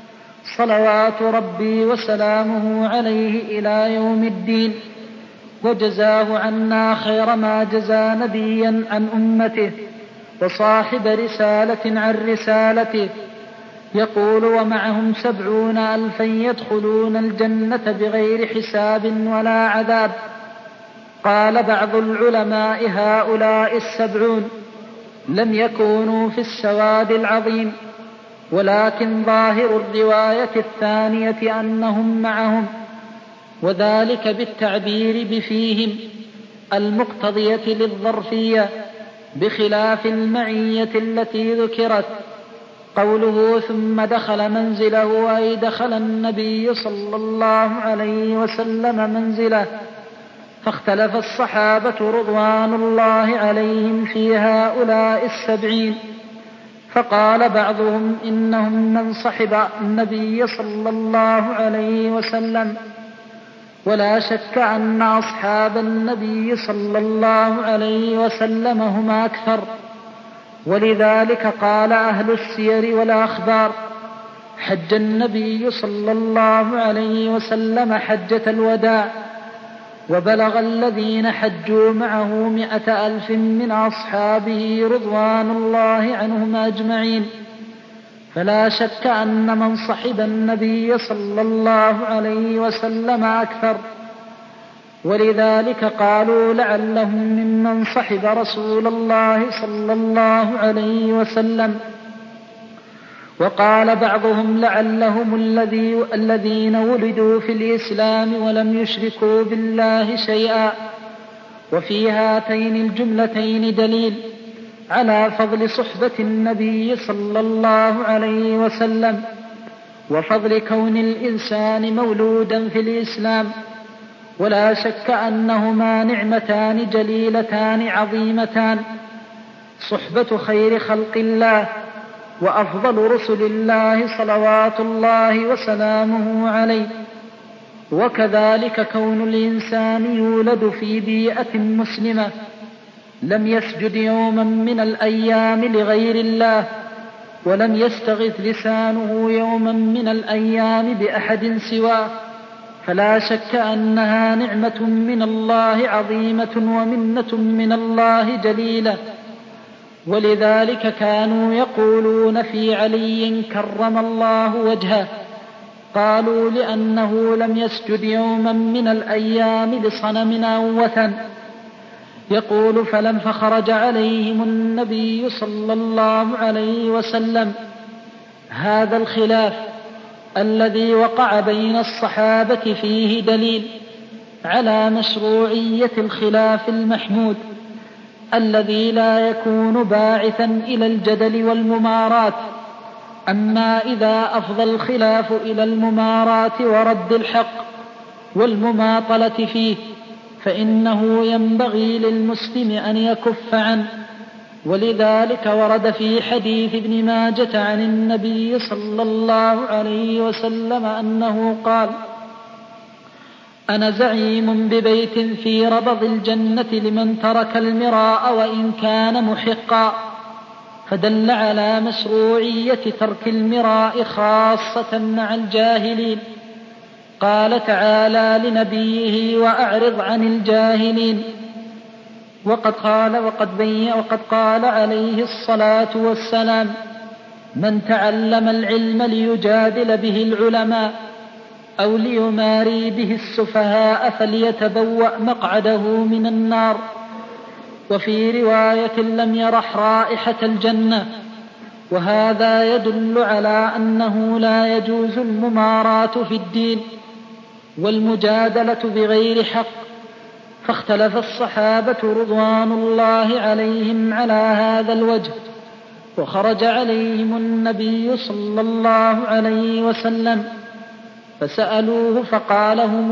Speaker 3: صلوات ربي وسلامه عليه إلى يوم الدين. وجزاه عنا خير ما جزى نبيا عن أمته وصاحب رسالة عن رسالته. يقول: ومعهم 70,000 يدخلون الجنة بغير حساب ولا عذاب. قال بعض العلماء: هؤلاء 70 لم يكونوا في السواد العظيم، ولكن ظاهر الرواية الثانية أنهم معهم، وذلك بالتعبير بفيهم المقتضية للظرفية بخلاف المعية التي ذكرت. قوله: ثم دخل منزله، أي دخل النبي صلى الله عليه وسلم منزله. فاختلف الصحابة رضوان الله عليهم في هؤلاء 70. فقال بعضهم: إنهم من صحب النبي صلى الله عليه وسلم. ولا شك أن أصحاب النبي صلى الله عليه وسلم هم أكثر، ولذلك قال أهل السير والأخبار: حج النبي صلى الله عليه وسلم حجة الوداع، وبلغ الذين حجوا معه 100,000 من أصحابه رضوان الله عنهم أجمعين. فلا شك أن من صحب النبي صلى الله عليه وسلم أكثر، ولذلك قالوا: لعلهم ممن صحب رسول الله صلى الله عليه وسلم. وقال بعضهم: لعلهم الذين ولدوا في الإسلام ولم يشركوا بالله شيئا. وفي هاتين الجملتين دليل على فضل صحبة النبي صلى الله عليه وسلم، وفضل كون الإنسان مولودا في الإسلام. ولا شك أنهما نعمتان جليلتان عظيمتان: صحبة خير خلق الله وأفضل رسل الله صلوات الله وسلامه عليه. وكذلك كون الإنسان يولد في بيئة مسلمة، لم يسجد يوما من الأيام لغير الله، ولم يستغث لسانه يوما من الأيام بأحد سواه، فلا شك أنها نعمة من الله عظيمة ومنة من الله جليلة. ولذلك كانوا يقولون في علي كرم الله وجهه، قالوا: لأنه لم يسجد يوما من الأيام لصنم أو وثن. يقول: فخرج عليهم النبي صلى الله عليه وسلم. هذا الخلاف الذي وقع بين الصحابة فيه دليل على مشروعية الخلاف المحمود، الذي لا يكون باعثا إلى الجدل والممارات. أما إذا أفضى الخلاف إلى الممارات ورد الحق والمماطلة فيه، فإنه ينبغي للمسلم أن يكف عنه. ولذلك ورد في حديث ابن ماجة عن النبي صلى الله عليه وسلم أنه قال: أنا زعيم ببيت في ربض الجنة لمن ترك المراء وإن كان محقا. فدل على مشروعية ترك المراء خاصة مع الجاهلين. قال تعالى لنبيه: وأعرض عن الجاهلين. وقد قال عليه الصلاة والسلام: من تعلم العلم ليجادل به العلماء أو ليماري به السفهاء فليتبوأ مقعده من النار. وفي رواية: لم يرح رائحة الجنة. وهذا يدل على أنه لا يجوز المماراة في الدين والمجادلة بغير حق. فاختلف الصحابة رضوان الله عليهم على هذا الوجه، وخرج عليهم النبي صلى الله عليه وسلم فسألوه فقال هم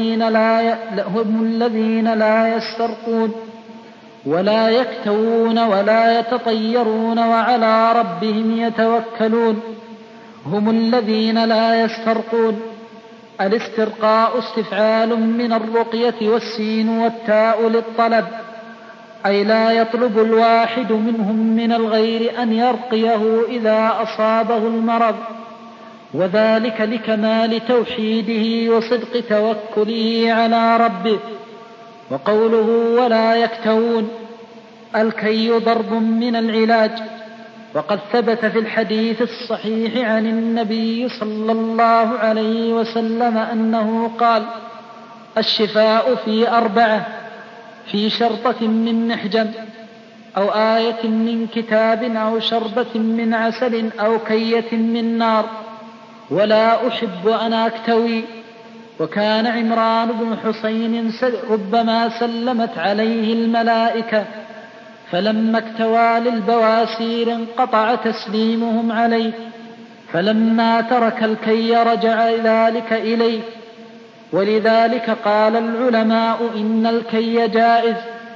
Speaker 3: الذين لا يسترقون ولا يكتوون ولا يتطيرون وعلى ربهم يتوكلون. هم الذين لا يسترقون. الاسترقاء استفعال من الرقية والسين والتاء للطلب، أي لا يطلب الواحد منهم من الغير أن يرقيه إذا أصابه المرض، وذلك لكمال توحيده وصدق توكله على ربه. وقوله ولا يكتوون، الكي ضرب من العلاج، وقد ثبت في الحديث الصحيح عن النبي صلى الله عليه وسلم أنه قال: الشفاء في 4: في شرطة من محجم، أو آية من كتاب، أو شربة من عسل، أو كية من نار. ولا أحب أن أكتوي. وكان عمران بن حسين ربما سلمت عليه الملائكة، فلما اكتوى للبواسير انقطع تسليمهم عليه، فلما ترك الكي رجع ذلك إليه. ولذلك قال العلماء إن الكي جائز،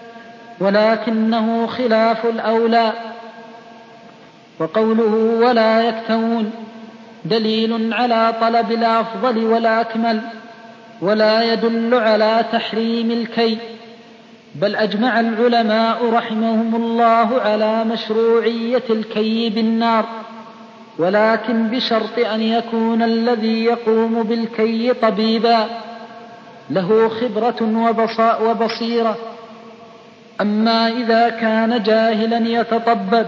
Speaker 3: ولكنه خلاف الأولى. وقوله ولا يكتوون دليل على طلب الأفضل والأكمل، ولا يدل على تحريم الكي، بل أجمع العلماء رحمهم الله على مشروعية الكي بالنار، ولكن بشرط أن يكون الذي يقوم بالكي طبيبا له خبرة وبصيرة. أما إذا كان جاهلا يتطبب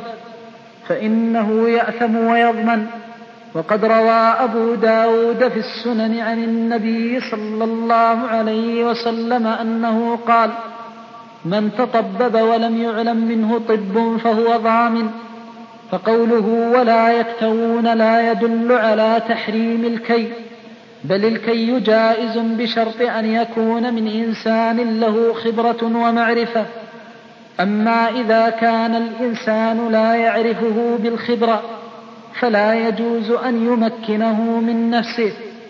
Speaker 3: فإنه يأثم ويضمن. وقد روى أبو داود في السنن عن النبي صلى الله عليه وسلم أنه قال: من تطبب ولم يعلم منه طب فهو ضامن. فقوله ولا يكتوون لا يدل على تحريم الكي، بل الكي جائز بشرط أن يكون من إنسان له خبرة ومعرفة. أما إذا كان الإنسان لا يعرفه بالخبرة فلا يجوز أن يمكنه من نفسه.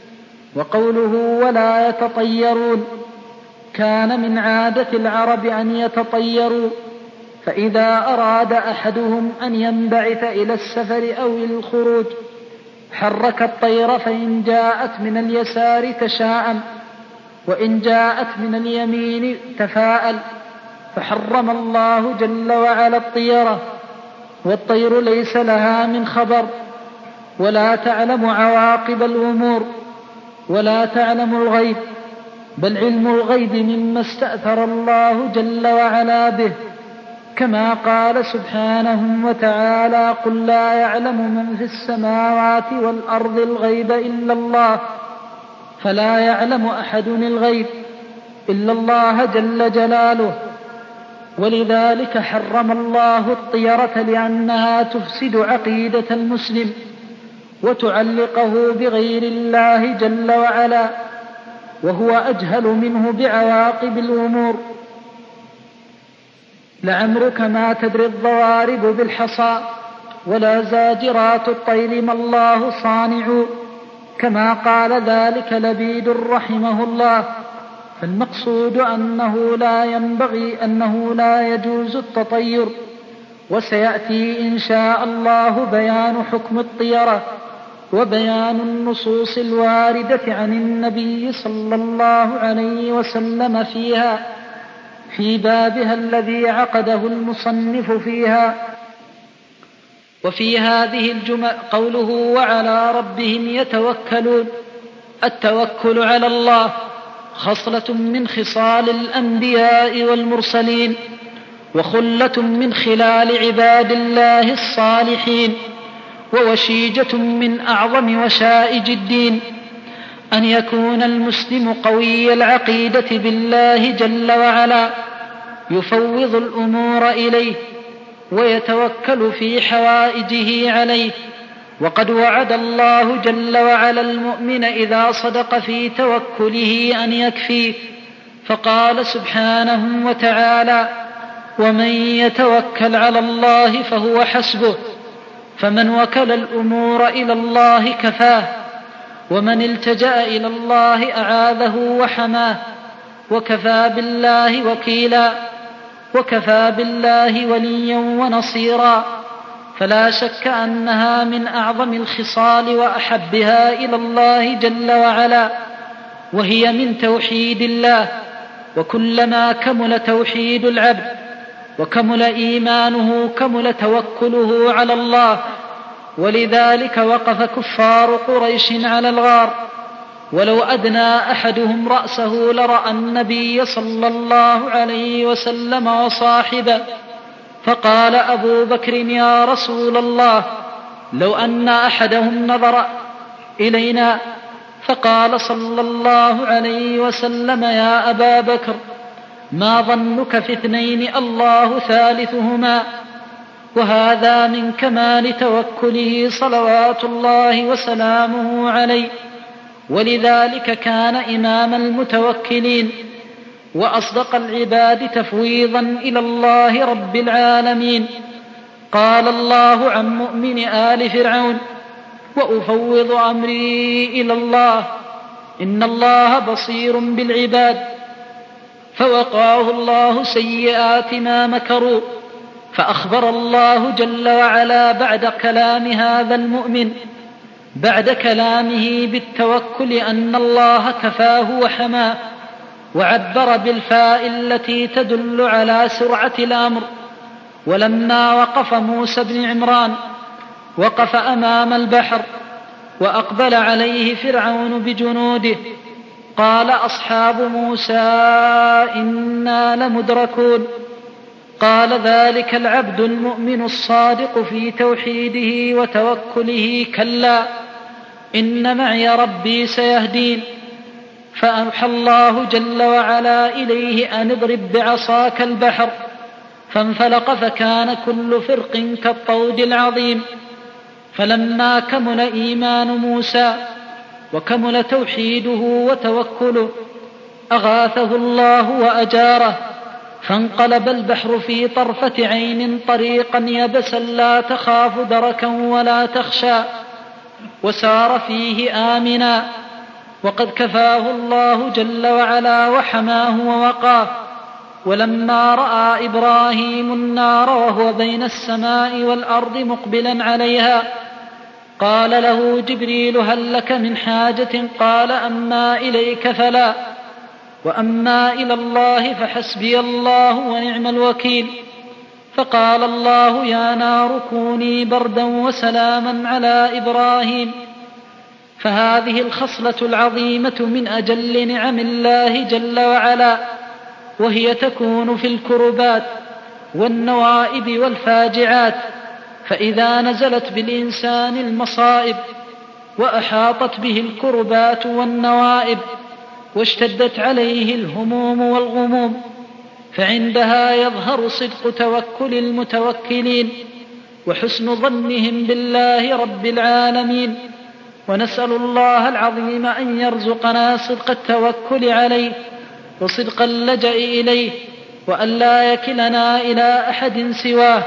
Speaker 3: وقوله ولا يتطيرون، كان من عادة العرب أن يتطيروا، فإذا أراد أحدهم أن ينبعث إلى السفر أو الخروج حرك الطير، فإن جاءت من اليسار تشاءم، وإن جاءت من اليمين تفاءل. فحرم الله جل وعلا الطيرة، والطير ليس لها من خبر، ولا تعلم عواقب الأمور، ولا تعلم الغيب، بل علم الغيب مما استأثر الله جل وعلا به، كما قال سبحانه وتعالى: قل لا يعلم من في السماوات والأرض الغيب إلا الله. فلا يعلم أحد الغيب إلا الله جل جلاله. ولذلك حرم الله الطيرة، لأنها تفسد عقيدة المسلم وتعلقه بغير الله جل وعلا، وهو أجهل منه بعواقب الأمور. لعمرك ما تدري الضوارب بالحصى، ولا زاجرات الطير ما الله صانع، كما قال ذلك لبيد رحمه الله. فالمقصود أنه لا يجوز التطير. وسيأتي إن شاء الله بيان حكم الطيرة وبيان النصوص الواردة عن النبي صلى الله عليه وسلم فيها في بابها الذي عقده المصنف فيها. وفي هذه الجمل قوله وعلى ربهم يتوكلون، التوكل على الله خصلة من خصال الأنبياء والمرسلين، وخلة من خلال عباد الله الصالحين، ووشيجة من أعظم وشائج الدين، أن يكون المسلم قوي العقيدة بالله جل وعلا، يفوض الأمور إليه ويتوكل في حوائجه عليه. وقد وعد الله جل وعلا المؤمن إذا صدق في توكله أن يكفيه، فقال سبحانه وتعالى: ومن يتوكل على الله فهو حسبه. فمن وكل الأمور إلى الله كفاه، ومن التجأ إلى الله أعاذه وحماه. وكفى بالله وكيلا، وكفى بالله وليا ونصيرا. فلا شك أنها من أعظم الخصال وأحبها إلى الله جل وعلا، وهي من توحيد الله. وكلما كمل توحيد العبد وكمل إيمانه كمل توكله على الله. ولذلك وقف كفار قريش على الغار، ولو أدنى أحدهم رأسه لرأى النبي صلى الله عليه وسلم وصاحبه، فقال أبو بكر: يا رسول الله، لو أن أحدهم نظر إلينا. فقال صلى الله عليه وسلم: يا أبا بكر، ما ظنك في اثنين الله ثالثهما؟ وهذا من كمال توكله صلوات الله وسلامه عليه. ولذلك كان إمام المتوكلين وأصدق العباد تفويضا إلى الله رب العالمين. قال الله عن مؤمن آل فرعون: وأفوض أمري إلى الله إن الله بصير بالعباد. فوقاه الله سيئات ما مكروا. فأخبر الله جل وعلا بعد كلام هذا المؤمن بعد كلامه بالتوكل أن الله كفاه وحماه، وعبر بالفاء التي تدل على سرعة الأمر. ولما وقف موسى بن عمران وقف أمام البحر وأقبل عليه فرعون بجنوده، قال أصحاب موسى: إنا لمدركون. قال: ذلك العبد المؤمن الصادق في توحيده وتوكله: كلا إن معي ربي سيهدين. فأوحى الله جل وعلا إليه أن اضرب بعصاك البحر، فانفلق فكان كل فرق كالطود العظيم. فلما كمل إيمان موسى وكمل توحيده وتوكله أغاثه الله وأجاره، فانقلب البحر في طرفة عين طريقا يبسا لا تخاف دركا ولا تخشى، وسار فيه آمنا. وقد كفاه الله جل وعلا وحماه ووقاه. ولما رأى إبراهيم النار وهو بين السماء والأرض مقبلا عليها، قال له جبريل: هل لك من حاجة؟ قال: أما إليك فلا، وأما إلى الله فحسبي الله ونعم الوكيل. فقال الله: يا نار كوني بردا وسلاما على إبراهيم. فهذه الخصلة العظيمة من أجل نعم الله جل وعلا، وهي تكون في الكربات والنوائب والفاجعات. فإذا نزلت بالإنسان المصائب وأحاطت به الكربات والنوائب واشتدت عليه الهموم والغموم، فعندها يظهر صدق توكل المتوكلين وحسن ظنهم بالله رب العالمين. ونسأل الله العظيم أن يرزقنا صدق التوكل عليه وصدق اللجأ إليه، وأن لا يكلنا إلى أحد سواه.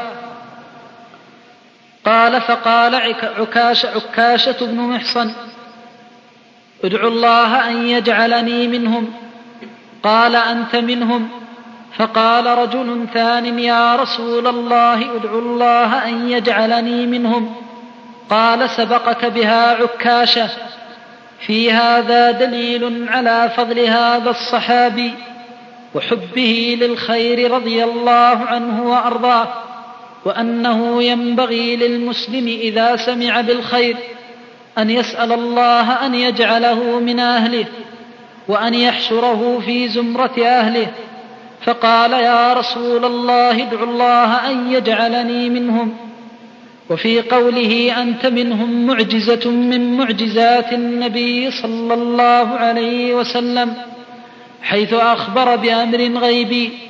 Speaker 3: فقال عكاشة بن محصن: ادعوا الله أن يجعلني منهم. قال: أنت منهم. فقال رجل ثان: يا رسول الله، ادعوا الله أن يجعلني منهم. قال: سبقك بها عكاشة. في هذا دليل على فضل هذا الصحابي وحبه للخير رضي الله عنه وأرضاه، وأنه ينبغي للمسلم إذا سمع بالخير أن يسأل الله أن يجعله من أهله وأن يحشره في زمرة أهله. فقال: يا رسول الله، ادعوا الله أن يجعلني منهم. وفي قوله أنت منهم معجزة من معجزات النبي صلى الله عليه وسلم، حيث أخبر بأمر غيبي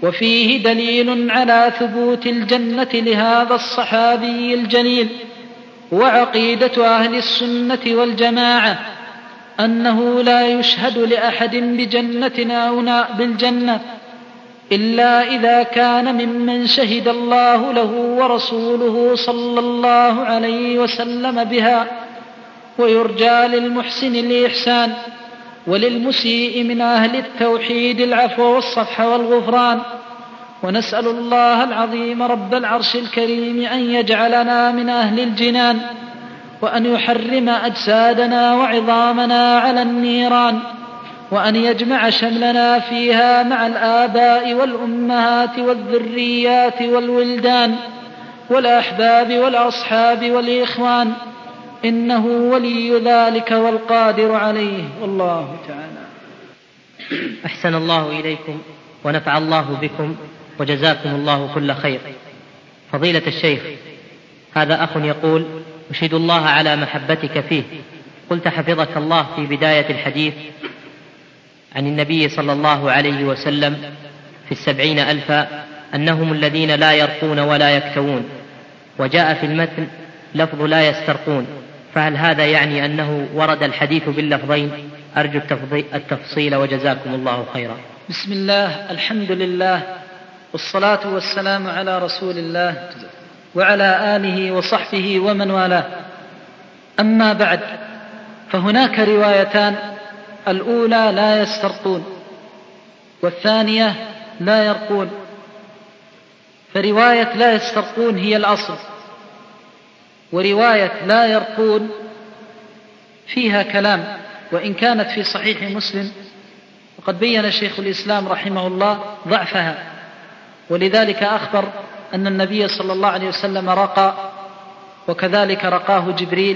Speaker 3: وفيه دليل على ثبوت الجنة لهذا الصحابي الجليل. وعقيدة أهل السنة والجماعة أنه لا يشهد لأحد بجنة أو بالجنة إلا إذا كان ممن شهد الله له ورسوله صلى الله عليه وسلم بها، ويرجى للمحسن الإحسان، وللمسيء من أهل التوحيد العفو والصفح والغفران. ونسأل الله العظيم رب العرش الكريم أن يجعلنا من أهل الجنان، وأن يحرم أجسادنا وعظامنا على النيران، وأن يجمع شملنا فيها مع الآباء والأمهات والذريات والولدان والأحباب والأصحاب والإخوان، إنه ولي ذلك والقادر عليه، والله تعالى.
Speaker 2: أحسن الله إليكم ونفع الله بكم وجزاكم الله كل خير. فضيلة الشيخ، هذا أخ يقول: أشهد الله على محبتك فيه. قلت حفظك الله في بداية الحديث عن النبي صلى الله عليه وسلم في 70,000 أنهم الذين لا يرقون ولا يكتوون، وجاء في المتن لفظ لا يسترقون، فهل هذا يعني أنه ورد الحديث باللفظين؟ أرجو التفصيل وجزاكم الله خيرا.
Speaker 3: بسم الله، الحمد لله، والصلاة والسلام على رسول الله وعلى آله وصحبه ومن والاه. أما بعد، فهناك روايتان: الأولى لا يسترقون، والثانية لا يرقون. فرواية لا يسترقون هي الأصل، ورواية لا يرقون فيها كلام، وإن كانت في صحيح مسلم، وقد بين شيخ الإسلام رحمه الله ضعفها، ولذلك أخبر أن النبي صلى الله عليه وسلم رقى، وكذلك رقاه جبريل،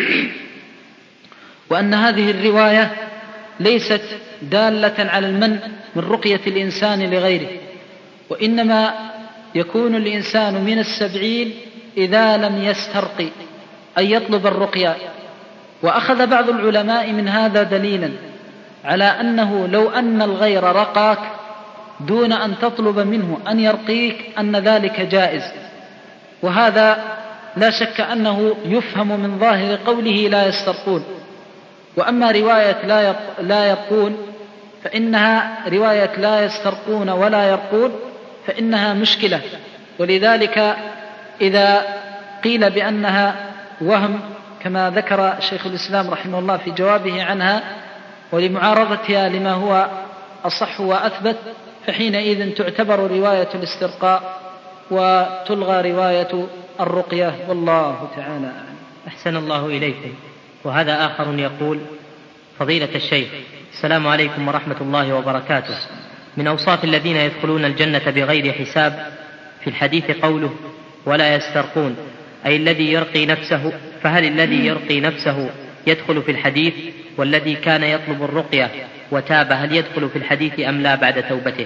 Speaker 3: وأن هذه الرواية ليست دالة على المنع من رقية الإنسان لغيره، وإنما يكون الإنسان من 70 إذا لم يسترقي، أي يطلب الرقية. وأخذ بعض العلماء من هذا دليلا على أنه لو أن الغير رقاك دون أن تطلب منه أن يرقيك أن ذلك جائز، وهذا لا شك أنه يفهم من ظاهر قوله لا يسترقون. وأما رواية لا يرقون فإنها رواية لا يسترقون ولا يرقون، فإنها مشكلة، ولذلك إذا قيل بأنها وهم كما ذكر شيخ الإسلام رحمه الله في جوابه عنها ولمعارضتها لما هو أصح وأثبت، فحينئذ تعتبر رواية الاسترقاء وتلغى رواية الرقية، والله تعالى أعلم.
Speaker 2: أحسن الله إليكم. وهذا آخر يقول: فضيلة الشيخ، السلام عليكم ورحمة الله وبركاته. من أوصاف الذين يدخلون الجنة بغير حساب في الحديث قوله ولا يسترقون، أي الذي يرقي نفسه، فهل الذي يرقي نفسه يدخل في الحديث؟ والذي كان يطلب الرقية وتاب هل يدخل في الحديث أم لا بعد توبته؟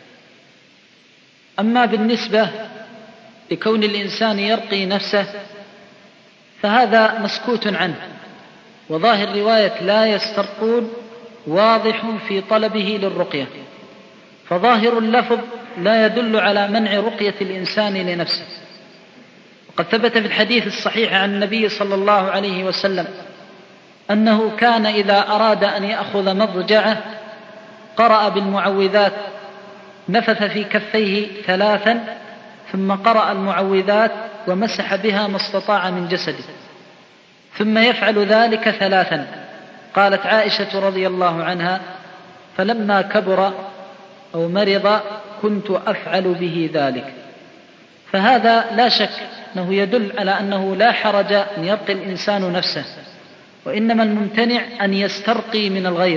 Speaker 3: أما بالنسبة لكون الإنسان يرقي نفسه فهذا مسكوت عنه، وظاهر رواية لا يسترقون واضح في طلبه للرقية، فظاهر اللفظ لا يدل على منع رقية الإنسان لنفسه. وقد ثبت في الحديث الصحيح عن النبي صلى الله عليه وسلم أنه كان إذا أراد أن يأخذ مضجعه قرأ بالمعوذات، نفث في كفيه 3 ثم قرأ المعوذات ومسح بها ما استطاع من جسده، ثم يفعل ذلك 3. قالت عائشة رضي الله عنها: فلما كبر أو مرض كنت أفعل به ذلك. فهذا لا شك أنه يدل على أنه لا حرج أن يرقي الإنسان نفسه، وإنما الممتنع أن يسترقي من الغير.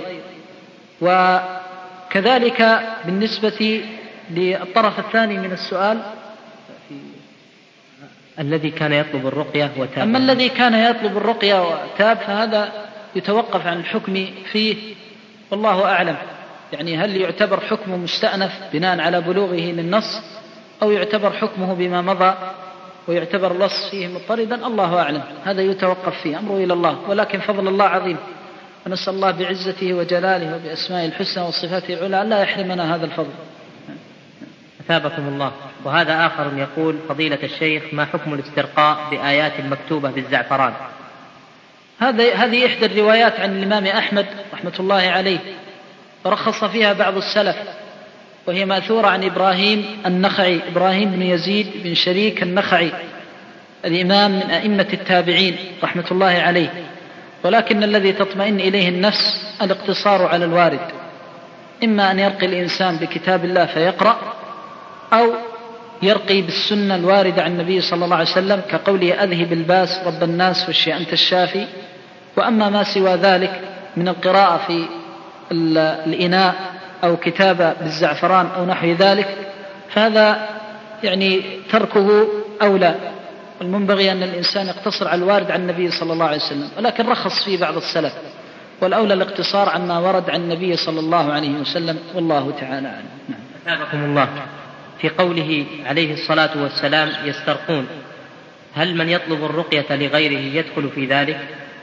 Speaker 3: وكذلك بالنسبة للطرف الثاني من السؤال،
Speaker 2: الذي كان يطلب الرقية وتاب.
Speaker 3: أما الذي كان يطلب الرقية وتاب فهذا يتوقف عن الحكم فيه، والله أعلم. يعني هل يعتبر حكمه مستأنف بناء على بلوغه للنص، أو يعتبر حكمه بما مضى ويعتبر اللص فيه مضطردا؟ الله أعلم، هذا يتوقف فيه، أمره إلى الله. ولكن فضل الله عظيم، ونسأل الله بعزته وجلاله وبأسمائه الحسنى وصفاته العلى أن لا يحرمنا هذا الفضل.
Speaker 2: أثابكم الله. وهذا آخر يقول: فضيلة الشيخ، ما حكم الاسترقاء بآيات مكتوبة بالزعفران؟
Speaker 3: هذه إحدى الروايات عن الإمام أحمد رحمة الله عليه، ورخص فيها بعض السلف، وهي ماثورة عن إبراهيم النخعي، إبراهيم بن يزيد بن شريك النخعي، الإمام من أئمة التابعين رحمة الله عليه. ولكن الذي تطمئن إليه النفس الاقتصار على الوارد، إما أن يرقي الإنسان بكتاب الله فيقرأ، أو يرقي بالسنة الواردة عن النبي صلى الله عليه وسلم كقوله: أذهب الباس رب الناس واشفي أنت الشافي. وأما ما سوى ذلك من القراءة في الإناء أو كتابة بالزعفران أو نحو ذلك، فهذا يعني تركه أولى. المنبغي أن الإنسان يقتصر على الوارد عن النبي صلى الله عليه وسلم، ولكن رخص فيه بعض السلف، والأولى الاقتصار عما ورد عن النبي صلى الله عليه وسلم، والله تعالى أعلم.
Speaker 2: أثابكم الله. في قوله عليه الصلاة والسلام: يسترقون، هل من يطلب الرقية لغيره يدخل في ذلك؟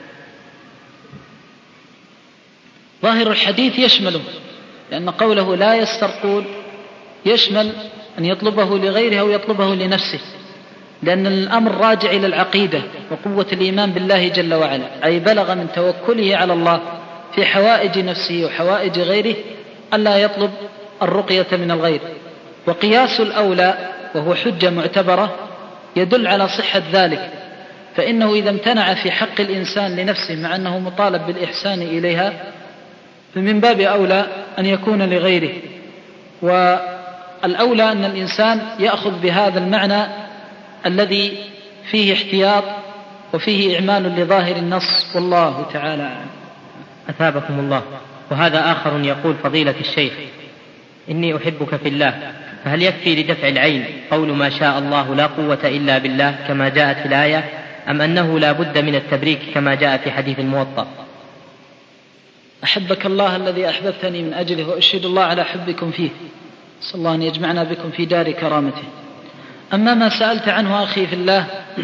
Speaker 3: ظاهر الحديث يشمله، لأن قوله لا يسترقون يشمل أن يطلبه لغيره أو يطلبه لنفسه، لأن الأمر راجع إلى العقيدة وقوة الإيمان بالله جل وعلا، أي بلغ من توكله على الله في حوائج نفسه وحوائج غيره ألا يطلب الرقية من الغير. وقياس الأولى وهو حجة معتبرة يدل على صحة ذلك، فإنه إذا امتنع في حق الإنسان لنفسه مع أنه مطالب بالإحسان إليها، فمن باب أولى أن يكون لغيره. والأولى أن الإنسان يأخذ بهذا المعنى الذي فيه احتياط وفيه إعمال لظاهر النص، والله تعالى أعلم.
Speaker 2: أثابكم الله. وهذا آخر يقول: فضيلة الشيخ، إني أحبك في الله، فهل يكفي لدفع العين قول ما شاء الله لا قوة إلا بالله كما جاءت في الآية، أم أنه لا بد من التبريك كما جاء في حديث الموطأ؟
Speaker 3: أحبك الله الذي أحببتني من أجله، وأشهد الله على حبكم فيه، صلى الله أن يجمعنا بكم في دار كرامته. أما ما سألت عنه أخي في الله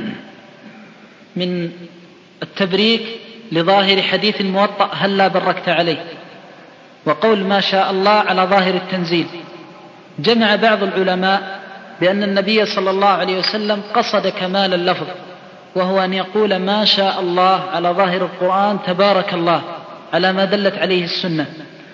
Speaker 3: من التبريك لظاهر حديث الموطأ هل لا بركت عليه، وقول ما شاء الله على ظاهر التنزيل، جمع بعض العلماء بأن النبي صلى الله عليه وسلم قصد كمال اللفظ، وهو أن يقول ما شاء الله على ظاهر القرآن تبارك الله على ما دلت عليه السنة،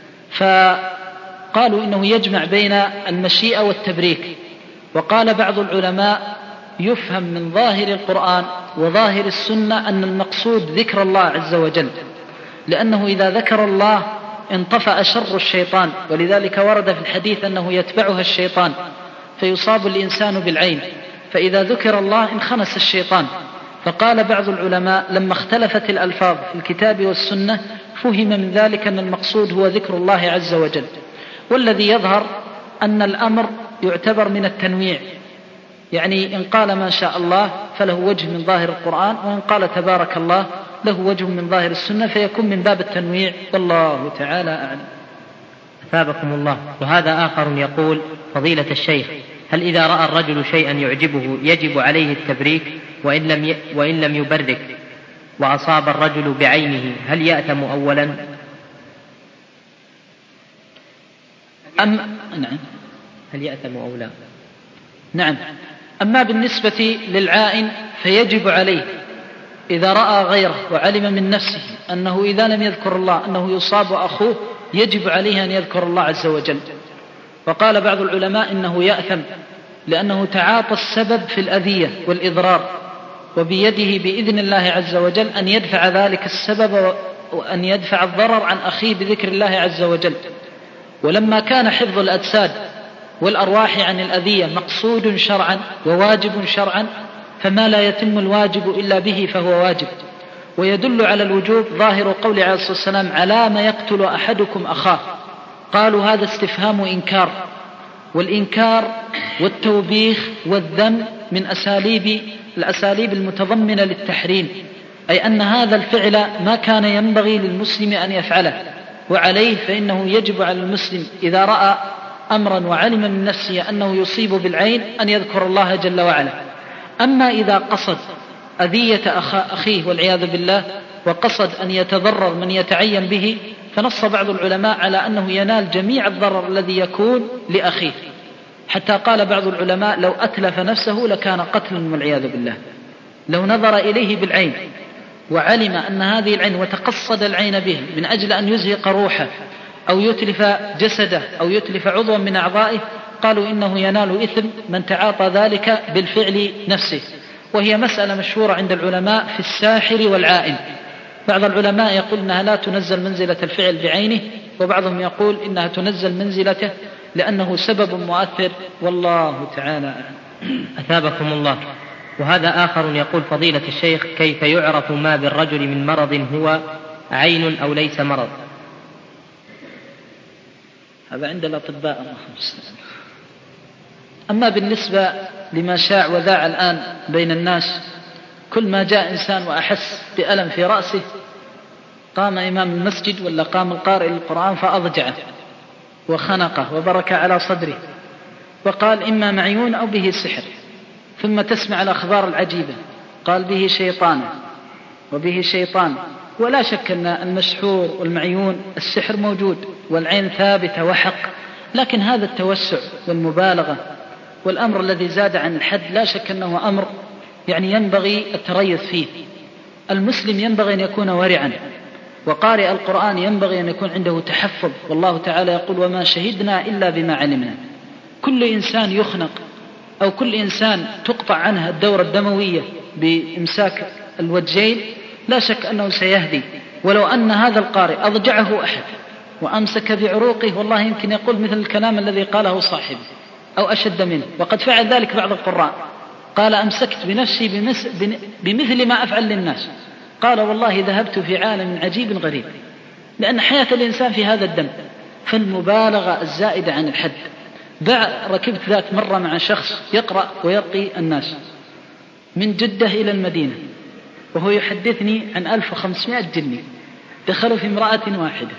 Speaker 3: فقالوا إنه يجمع بين المشيئة والتبريك. وقال بعض العلماء يفهم من ظاهر القرآن وظاهر السنة أن المقصود ذكر الله عز وجل، لأنه إذا ذكر الله انطفأ شر الشيطان، ولذلك ورد في الحديث أنه يتبعها الشيطان فيصاب الإنسان بالعين، فإذا ذكر الله انخنس الشيطان. فقال بعض العلماء لما اختلفت الألفاظ في الكتاب والسنة فهم من ذلك أن المقصود هو ذكر الله عز وجل. والذي يظهر أن الأمر يعتبر من التنويع، يعني إن قال ما شاء الله فله وجه من ظاهر القرآن، وإن قال تبارك الله له وجه من ظاهر السنة، فيكون من باب التنويع، والله تعالى أعلم.
Speaker 2: أثابكم الله. وهذا آخر يقول: فضيلة الشيخ، هل إذا رأى الرجل شيئا يعجبه يجب عليه التبريك وإن لم يبرك وأصاب الرجل بعينه هل يأثم أولا؟
Speaker 3: نعم.
Speaker 2: هل يأثم أو لا؟
Speaker 3: نعم. أما بالنسبة للعائن فيجب عليه إذا رأى غيره وعلم من نفسه أنه إذا لم يذكر الله أنه يصاب أخوه، يجب عليه أن يذكر الله عز وجل. وقال بعض العلماء إنه يأثم لأنه تعاطى السبب في الأذية والإضرار، وبيده بإذن الله عز وجل أن يدفع ذلك السبب وأن يدفع الضرر عن أخيه بذكر الله عز وجل. ولما كان حفظ الأجساد والأرواح عن الأذية مقصود شرعا وواجب شرعا، فما لا يتم الواجب إلا به فهو واجب. ويدل على الوجوب ظاهر قول عليه الصلاة والسلام: على ما يقتل أحدكم أخاه. قالوا هذا استفهام إنكار، والإنكار والتوبيخ والذم من الأساليب المتضمنة للتحريم، أي أن هذا الفعل ما كان ينبغي للمسلم أن يفعله، وعليه فإنه يجب على المسلم إذا رأى أمرا وعلم من نفسه أنه يصيب بالعين أن يذكر الله جل وعلا. أما إذا قصد أذية أخيه والعياذ بالله وقصد أن يتضرر من يتعين به، فنص بعض العلماء على أنه ينال جميع الضرر الذي يكون لأخيه، حتى قال بعض العلماء لو أتلف نفسه لكان قتلا والعياذ بالله. لو نظر إليه بالعين وعلم أن هذه العين وتقصد العين به من أجل أن يزهق روحه أو يتلف جسده أو يتلف عضوا من أعضائه، قالوا إنه ينال إثم من تعاطى ذلك بالفعل نفسه. وهي مسألة مشهورة عند العلماء في الساحر والعائن. بعض العلماء يقول إنها لا تنزل منزلة الفعل بعينه، وبعضهم يقول إنها تنزل منزلته لأنه سبب مؤثر، والله تعالى
Speaker 2: أثابكم الله. وهذا آخر يقول فضيلة الشيخ كيف يعرف ما بالرجل من مرض هو عين أو ليس مرض؟
Speaker 3: هذا عند الأطباء. أما بالنسبة لما شاع وذاع الآن بين الناس، كل ما جاء إنسان وأحس بألم في رأسه قام إمام المسجد ولا قام القارئ للقرآن فأضجعه وخنقه وبرك على صدره وقال إما معيون أو به سحر. ثم تسمع الأخبار العجيبة، قال به شيطان وبه شيطان. ولا شك أن المسحور والمعيون السحر موجود والعين ثابتة وحق، لكن هذا التوسع والمبالغة والأمر الذي زاد عن الحد لا شك أنه أمر يعني ينبغي التريث فيه. المسلم ينبغي أن يكون ورعا، وقارئ القرآن ينبغي أن يكون عنده تحفظ، والله تعالى يقول وما شهدنا إلا بما علمنا. كل إنسان يخنق أو كل إنسان تقطع عنها الدورة الدموية بإمساك الوجهين لا شك أنه سيهدي. ولو أن هذا القارئ أضجعه أحد وأمسك بعروقه والله يمكن يقول مثل الكلام الذي قاله صاحبه أو أشد منه، وقد فعل ذلك بعض القراء. قال أمسكت بنفسي بمثل ما أفعل للناس. قال والله ذهبت في عالم عجيب غريب، لأن حياة الإنسان في هذا الدم. فالمبالغة الزائدة عن الحد. ركبت ذات مرة مع شخص يقرأ ويرقي الناس من جدة إلى المدينة، وهو يحدثني عن 1500 جني دخلوا في امرأة واحدة،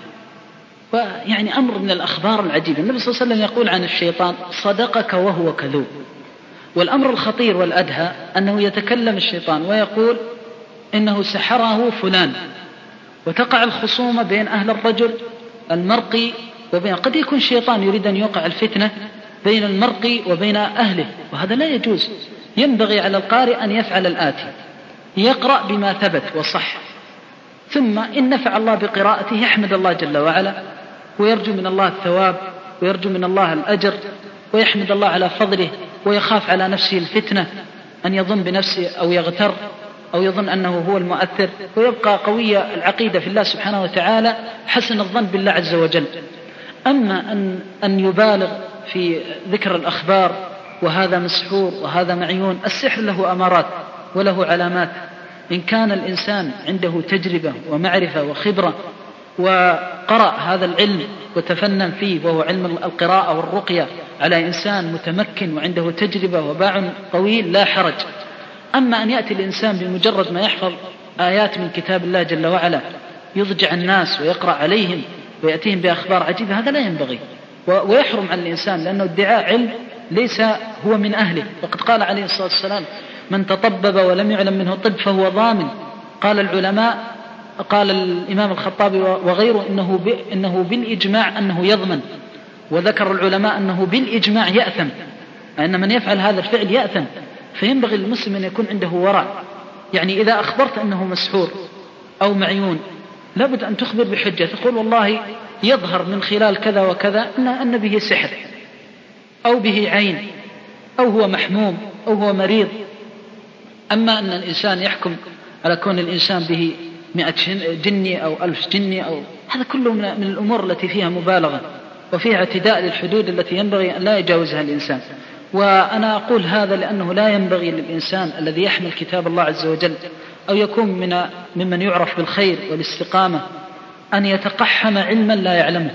Speaker 3: ويعني أمر من الأخبار العجيبة. النبي صلى الله عليه وسلم يقول عن الشيطان صدقك وهو كذوب. والأمر الخطير والأدهى أنه يتكلم الشيطان ويقول إنه سحره فلان، وتقع الخصومة بين أهل الرجل المرقي وبين، قد يكون الشيطان يريد أن يوقع الفتنة بين المرقي وبين أهله، وهذا لا يجوز. ينبغي على القارئ أن يفعل الآتي: يقرأ بما ثبت وصح، ثم إن نفع الله بقراءته يحمد الله جل وعلا ويرجو من الله الثواب ويرجو من الله الأجر ويحمد الله على فضله، ويخاف على نفسه الفتنة أن يظن بنفسه أو يغتر أو يظن أنه هو المؤثر، ويبقى قوي العقيدة في الله سبحانه وتعالى حسن الظن بالله عز وجل. أما أن يبالغ في ذكر الأخبار وهذا مسحور وهذا معيون، السحر له أمارات وله علامات. إن كان الإنسان عنده تجربة ومعرفة وخبرة وقرأ هذا العلم وتفنن فيه، وهو علم القراءة والرقية، على إنسان متمكن وعنده تجربة وباع طويل لا حرج. أما أن يأتي الإنسان بمجرد ما يحفظ آيات من كتاب الله جل وعلا يضجع الناس ويقرأ عليهم ويأتيهم بأخبار عجيبة، هذا لا ينبغي ويحرم على الإنسان، لأنه ادعاء علم ليس هو من أهله. وقد قال عليه الصلاة والسلام: من تطبب ولم يعلم منه طب فهو ضامن. قال العلماء، قال الإمام الخطابي وغيره إنه بالإجماع أنه يضمن، وذكر العلماء أنه بالإجماع يأثم، أن من يفعل هذا الفعل يأثم. فينبغي للمسلم أن يكون عنده ورع. يعني إذا أخبرت أنه مسحور أو معيون لابد أن تخبر بحجة، تقول والله يظهر من خلال كذا وكذا أن به سحر أو به عين أو هو محموم أو هو مريض. أما أن الإنسان يحكم على كون الإنسان به 100 جني أو 1000 جني هذا كله من الأمور التي فيها مبالغة وفيها اعتداء للحدود التي ينبغي أن لا يجاوزها الإنسان. وأنا أقول هذا لأنه لا ينبغي للإنسان الذي يحمل كتاب الله عز وجل أو يكون ممن يعرف بالخير والاستقامة أن يتقحم علما لا يعلمه،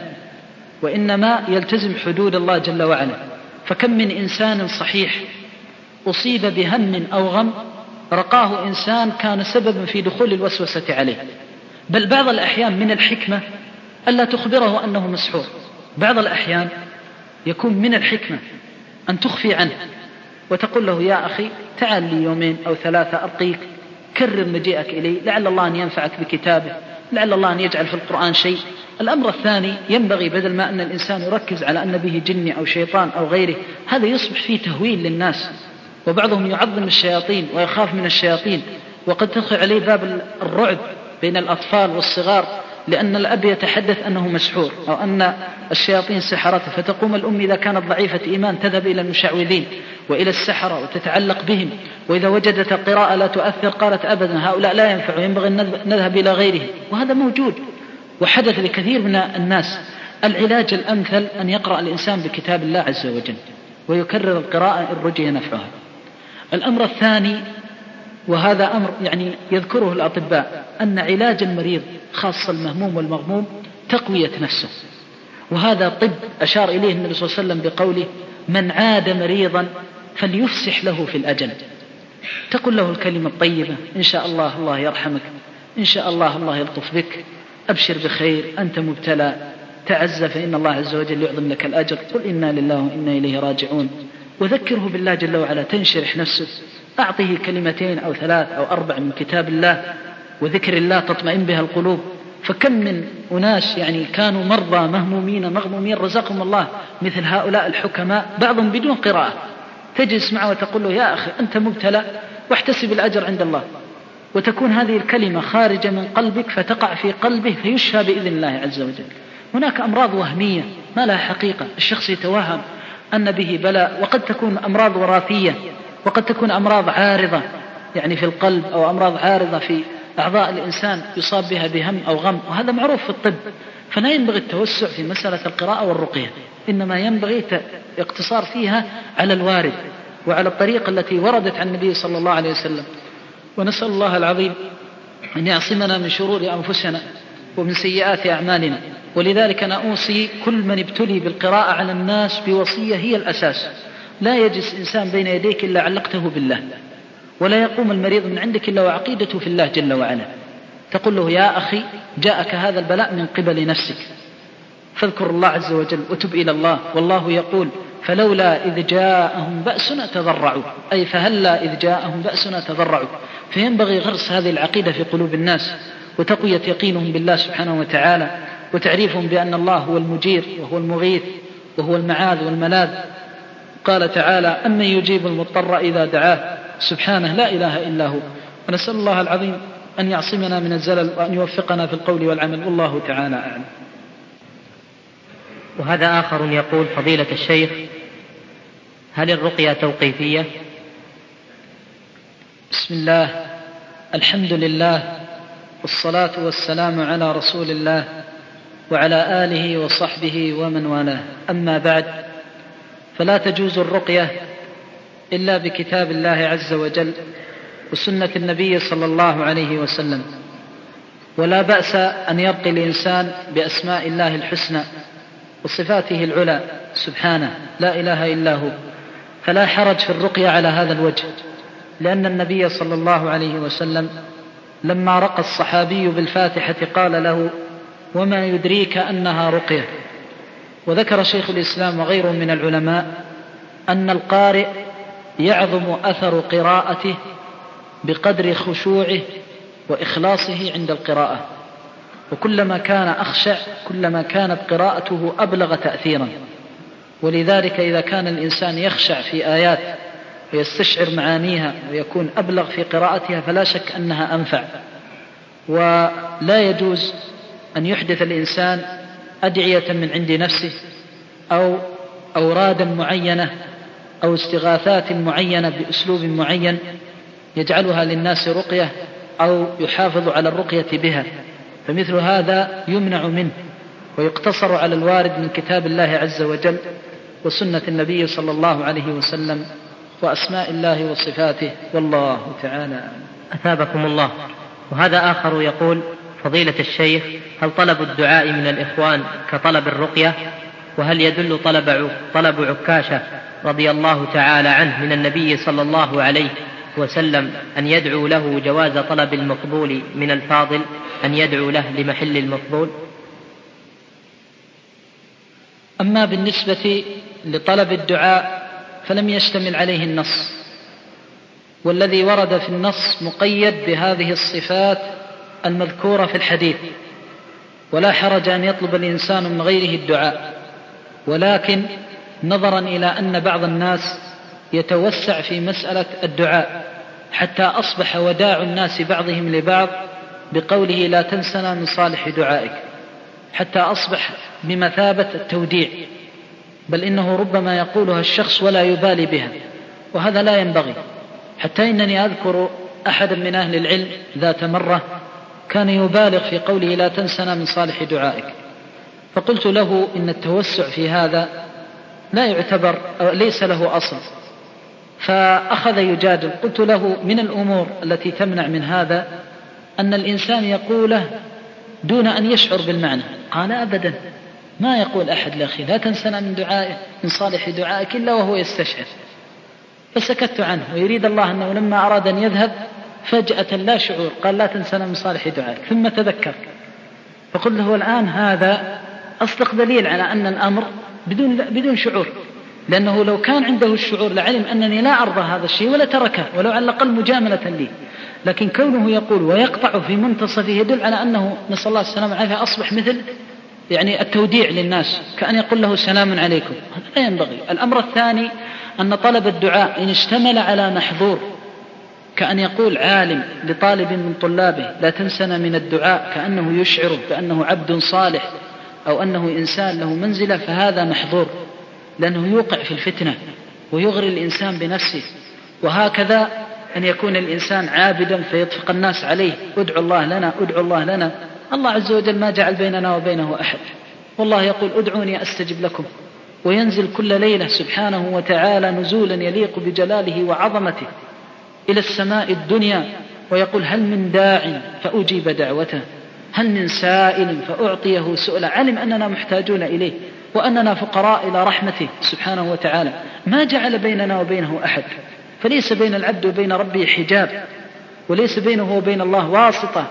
Speaker 3: وإنما يلتزم حدود الله جل وعلا. فكم من إنسان صحيح أصيب بهم أو غم رقاه إنسان كان سببا في دخول الوسوسة عليه. بل بعض الأحيان من الحكمة ألا تخبره أنه مسحور. بعض الأحيان يكون من الحكمة أن تخفي عنه وتقول له: يا أخي تعال لي 2 أو 3 أرقيك، كرر مجيئك إلي، لعل الله أن ينفعك بكتابه، لعل الله أن يجعل في القرآن شيء. الأمر الثاني، ينبغي بدل ما أن الإنسان يركز على أن به جن أو شيطان أو غيره، هذا يصبح فيه تهويل للناس، وبعضهم يعظم الشياطين ويخاف من الشياطين، وقد تدخل عليه باب الرعب بين الأطفال والصغار، لأن الأب يتحدث أنه مسحور أو أن الشياطين سحرته، فتقوم الأم إذا كانت ضعيفة إيمان تذهب إلى المشعوذين وإلى السحرة وتتعلق بهم، وإذا وجدت القراءة لا تؤثر قالت أبدا هؤلاء لا ينفع، ينبغي أن نذهب إلى غيره، وهذا موجود وحدث لكثير من الناس. العلاج الأمثل أن يقرأ الإنسان بكتاب الله عز وجل ويكرر القراءة إن رجي نفعها. الأمر الثاني، وهذا أمر يذكره الأطباء، أن علاج المريض خاصة المهموم والمغموم تقوية نفسه، وهذا طب أشار إليه النبي صلى الله عليه وسلم بقوله: من عاد مريضا فليفسح له في الأجل. تقول له الكلمة الطيبة: إن شاء الله الله يرحمك، إن شاء الله الله يلطف بك، أبشر بخير، أنت مبتلى، تعز فإن الله عز وجل يعظم لك الأجر، قل إنا لله وإنا إليه راجعون، وذكره بالله جل وعلا تنشرح نفسه. أعطيه كلمتين أو 3 أو 4 من كتاب الله وذكر الله تطمئن بها القلوب. فكم من أناس كانوا مرضى مهمومين مغمومين رزقهم الله مثل هؤلاء الحكماء، بعضهم بدون قراءة، تجلس معه وتقول له: يا أخي أنت مبتلى واحتسب الأجر عند الله، وتكون هذه الكلمة خارجة من قلبك فتقع في قلبه فيشفى بإذن الله عز وجل. هناك أمراض وهمية ما لها حقيقة، الشخص يتوهم أن به بلاء، وقد تكون أمراض وراثية، وقد تكون أمراض عارضة في القلب، أو أمراض عارضة في أعضاء الإنسان يصاب بها بهم أو غم، وهذا معروف في الطب. فلا ينبغي التوسع في مسألة القراءة والرقية، إنما ينبغي اقتصار فيها على الوارد وعلى الطريقة التي وردت عن النبي صلى الله عليه وسلم. ونسأل الله العظيم أن يعصمنا من شرور أنفسنا ومن سيئات أعمالنا. ولذلك أنا أوصي كل من ابتلي بالقراءة على الناس بوصية هي الأساس: لا يجلس إنسان بين يديك إلا علقته بالله، ولا يقوم المريض من عندك إلا وعقيدته في الله جل وعلا. تقول له: يا أخي جاءك هذا البلاء من قبل نفسك، فاذكر الله عز وجل وتب إلى الله، والله يقول: فلولا إذ جاءهم بأسنا تضرعوا، أي فهلا إذ جاءهم بأسنا تضرعوا. فينبغي غرس هذه العقيدة في قلوب الناس، وتقوية يقينهم بالله سبحانه وتعالى، وتعريفهم بأن الله هو المجير وهو المغيث وهو المعاذ والملاذ. قال تعالى: أمن يجيب المضطر إذا دعاه، سبحانه لا إله إلا هو. ونسأل الله العظيم أن يعصمنا من الزلل وأن يوفقنا في القول والعمل، والله تعالى أعلم.
Speaker 2: وهذا آخر يقول: فضيلة الشيخ، هل الرقية توقيفية؟
Speaker 3: بسم الله، الحمد لله، والصلاة والسلام على رسول الله وعلى آله وصحبه ومن والاه. أما بعد، فلا تجوز الرقية إلا بكتاب الله عز وجل وسنة النبي صلى الله عليه وسلم، ولا بأس أن يرقي الإنسان بأسماء الله الحسنى وصفاته العلى سبحانه لا إله إلا هو، فلا حرج في الرقية على هذا الوجه، لأن النبي صلى الله عليه وسلم لما رقى الصحابي بالفاتحة قال له: وما يدريك أنها رقية. وذكر شيخ الإسلام وغيره من العلماء أن القارئ يعظم أثر قراءته بقدر خشوعه وإخلاصه عند القراءة، وكلما كان أخشع كلما كانت قراءته أبلغ تأثيرا. ولذلك إذا كان الإنسان يخشع في آيات ويستشعر معانيها ويكون أبلغ في قراءتها فلا شك أنها أنفع. ولا يجوز أن يحدث الإنسان أدعية من عند نفسه أو أورادا معينة أو استغاثات معينة بأسلوب معين يجعلها للناس رقية أو يحافظ على الرقية بها، فمثل هذا يمنع منه ويقتصر على الوارد من كتاب الله عز وجل وسنة النبي صلى الله عليه وسلم وأسماء الله وصفاته، والله تعالى.
Speaker 2: أثابكم الله. وهذا آخر يقول: فضيلة الشيخ، هل طلب الدعاء من الإخوان كطلب الرقية؟ وهل يدل طلب عكاشة رضي الله تعالى عنه من النبي صلى الله عليه وسلم أن يدعو له جواز طلب المفضول من الفاضل أن يدعو له لمحل المفضول؟
Speaker 3: أما بالنسبة لطلب الدعاء فلم يشتمل عليه النص، والذي ورد في النص مقيد بهذه الصفات المذكورة في الحديث، ولا حرج أن يطلب الإنسان من غيره الدعاء، ولكن نظرا إلى أن بعض الناس يتوسع في مسألة الدعاء حتى أصبح وداع الناس بعضهم لبعض بقوله لا تنسنا من صالح دعائك، حتى أصبح بمثابة التوديع، بل إنه ربما يقولها الشخص ولا يبالي بها، وهذا لا ينبغي. حتى إنني أذكر أحد من أهل العلم ذات مرة كان يبالغ في قوله لا تنسنا من صالح دعائك، فقلت له إن التوسع في هذا لا يعتبر ليس له أصل، فأخذ يجادل. قلت له من الأمور التي تمنع من هذا أن الإنسان يقوله دون أن يشعر بالمعنى. قال أبدا، ما يقول أحد لأخي لا تنسنا من صالح دعائك إلا وهو يستشعر. فسكت عنه، ويريد الله أنه لما أراد أن يذهب فجأة لا شعور قال لا تنسنا من صالح دعائك، ثم تذكر. فقلت له الآن هذا أصدق دليل على أن الأمر بدون شعور، لأنه لو كان عنده الشعور لعلم أنني لا أرضى هذا الشيء ولا تركه ولو على الأقل مجاملة لي. لكن كونه يقول ويقطع في منتصفه يدل على أنه نسأل الله السلامة والعافية أصبح مثل التوديع للناس، كأن يقول له سلام عليكم. هذا لا ينبغي. الأمر الثاني أن طلب الدعاء إن اشتمل على محظور، كأن يقول عالم لطالب من طلابه لا تنسنا من الدعاء، كأنه يشعر بأنه عبد صالح أو أنه إنسان له منزلة، فهذا محظور لأنه يوقع في الفتنة ويغري الإنسان بنفسه. وهكذا أن يكون الإنسان عابدا فيطفق الناس عليه ادعوا الله لنا ادعوا الله لنا. الله عز وجل ما جعل بيننا وبينه أحد، والله يقول ادعوني أستجب لكم، وينزل كل ليلة سبحانه وتعالى نزولا يليق بجلاله وعظمته إلى السماء الدنيا ويقول هل من داع فأجيب دعوته، هل من سائل فأعطيه سؤله. علم أننا محتاجون إليه وأننا فقراء إلى رحمته سبحانه وتعالى، ما جعل بيننا وبينه أحد، فليس بين العبد وبين ربه حجاب، وليس بينه وبين الله واسطة،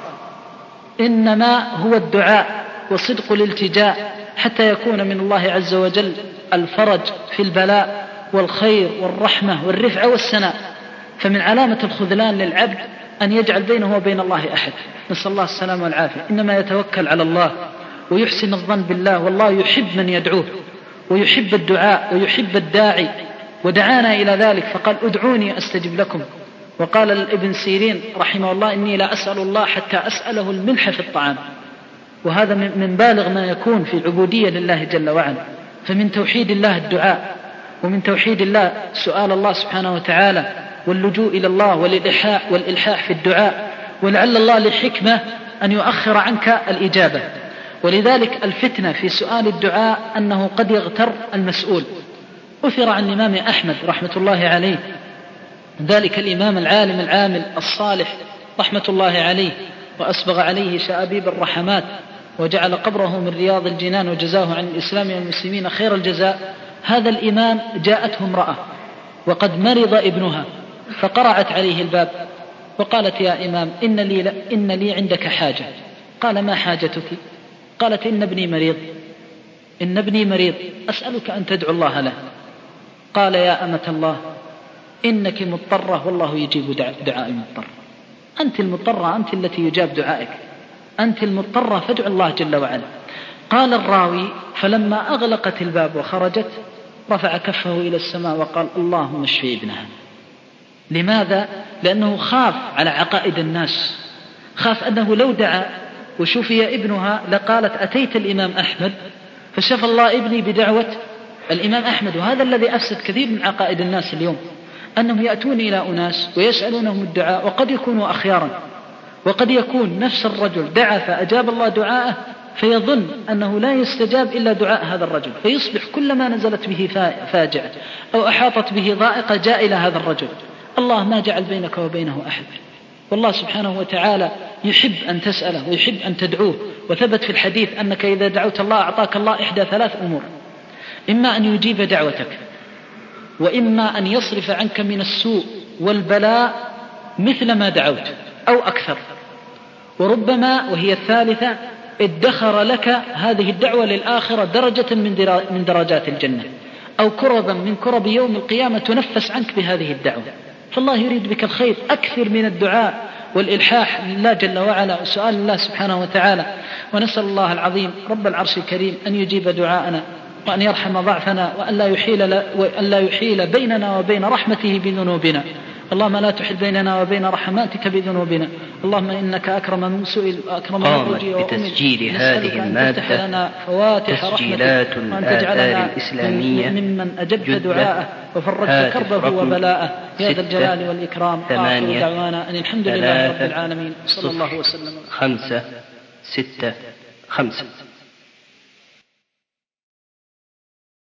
Speaker 3: إنما هو الدعاء وصدق الالتجاء حتى يكون من الله عز وجل الفرج في البلاء والخير والرحمة والرفعة والسناء. فمن علامة الخذلان للعبد أن يجعل بينه وبين الله أحد، نسأل الله السلامة والعافية. إنما يتوكل على الله ويحسن الظن بالله، والله يحب من يدعوه ويحب الدعاء ويحب الداعي، ودعانا إلى ذلك فقال ادعوني أستجب لكم. وقال ابن سيرين رحمه الله إني لا أسأل الله حتى أسأله الملح في الطعام، وهذا من بالغ ما يكون في العبودية لله جل وعلا. فمن توحيد الله الدعاء، ومن توحيد الله سؤال الله سبحانه وتعالى واللجوء إلى الله والإلحاح في الدعاء، ولعل الله لحكمة أن يؤخر عنك الإجابة. ولذلك الفتنة في سؤال الدعاء أنه قد يغتر المسؤول. أثر عن الإمام أحمد رحمة الله عليه، ذلك الإمام العالم العامل الصالح رحمة الله عليه، وأسبغ عليه شآبيب الرحمات وجعل قبره من رياض الجنان وجزاه عن الإسلام والمسلمين خير الجزاء. هذا الإمام جاءته امرأة وقد مرض ابنها، فقرعت عليه الباب وقالت يا إمام إن لي عندك حاجة. قال ما حاجتك؟ قالت إن ابني مريض أسألك أن تدعو الله له. قال يا أمة الله إنك مضطرة والله يجيب دعاء المضطر، أنت المضطرة، أنت التي يجاب دعائك، أنت المضطرة فادعو الله جل وعلا. قال الراوي فلما أغلقت الباب وخرجت رفع كفه إلى السماء وقال اللهم اشفي ابنها. لماذا؟ لأنه خاف على عقائد الناس، خاف أنه لو دعا وشفي ابنها لقالت أتيت الإمام أحمد فشفى الله ابني بدعوة الإمام أحمد. وهذا الذي أفسد كثير من عقائد الناس اليوم، أنهم يأتون إلى أناس ويسألونهم الدعاء، وقد يكونوا أخيارا، وقد يكون نفس الرجل دعا فأجاب الله دعاءه فيظن أنه لا يستجاب إلا دعاء هذا الرجل، فيصبح كلما نزلت به فاجعة أو أحاطت به ضائقة جاء إلى هذا الرجل. الله ما جعل بينك وبينه أحد، والله سبحانه وتعالى يحب أن تسأله ويحب أن تدعوه. وثبت في الحديث أنك إذا دعوت الله أعطاك الله إحدى ثلاث أمور: إما أن يجيب دعوتك، وإما أن يصرف عنك من السوء والبلاء مثل ما دعوت أو أكثر، وربما وهي الثالثة ادخر لك هذه الدعوة للآخرة درجة من درجات الجنة، أو كربا من كرب يوم القيامة تنفس عنك بهذه الدعوة. فالله يريد بك الخير، أكثر من الدعاء والإلحاح لله جل وعلا وسؤال الله سبحانه وتعالى. ونسأل الله العظيم رب العرش الكريم أن يجيب دعاءنا وأن يرحم ضعفنا وأن لا يحيل بيننا وبين رحمته بذنوبنا. اللهم لا تحل بيننا وبين رحماتك بذنوبنا. اللهم إنك أكرم من سئل وأكرم من رجي
Speaker 1: بتسجيل هذه المادة
Speaker 3: لنا فواتح
Speaker 1: تسجيلات الآثار الإسلامية
Speaker 3: ممن أجبت دعاءه وفرجت كربه وبلاءه يا ذا الجلال والإكرام. آخر دعوانا أن الحمد لله رب العالمين. صلى الله وسلم.
Speaker 1: 5 6 5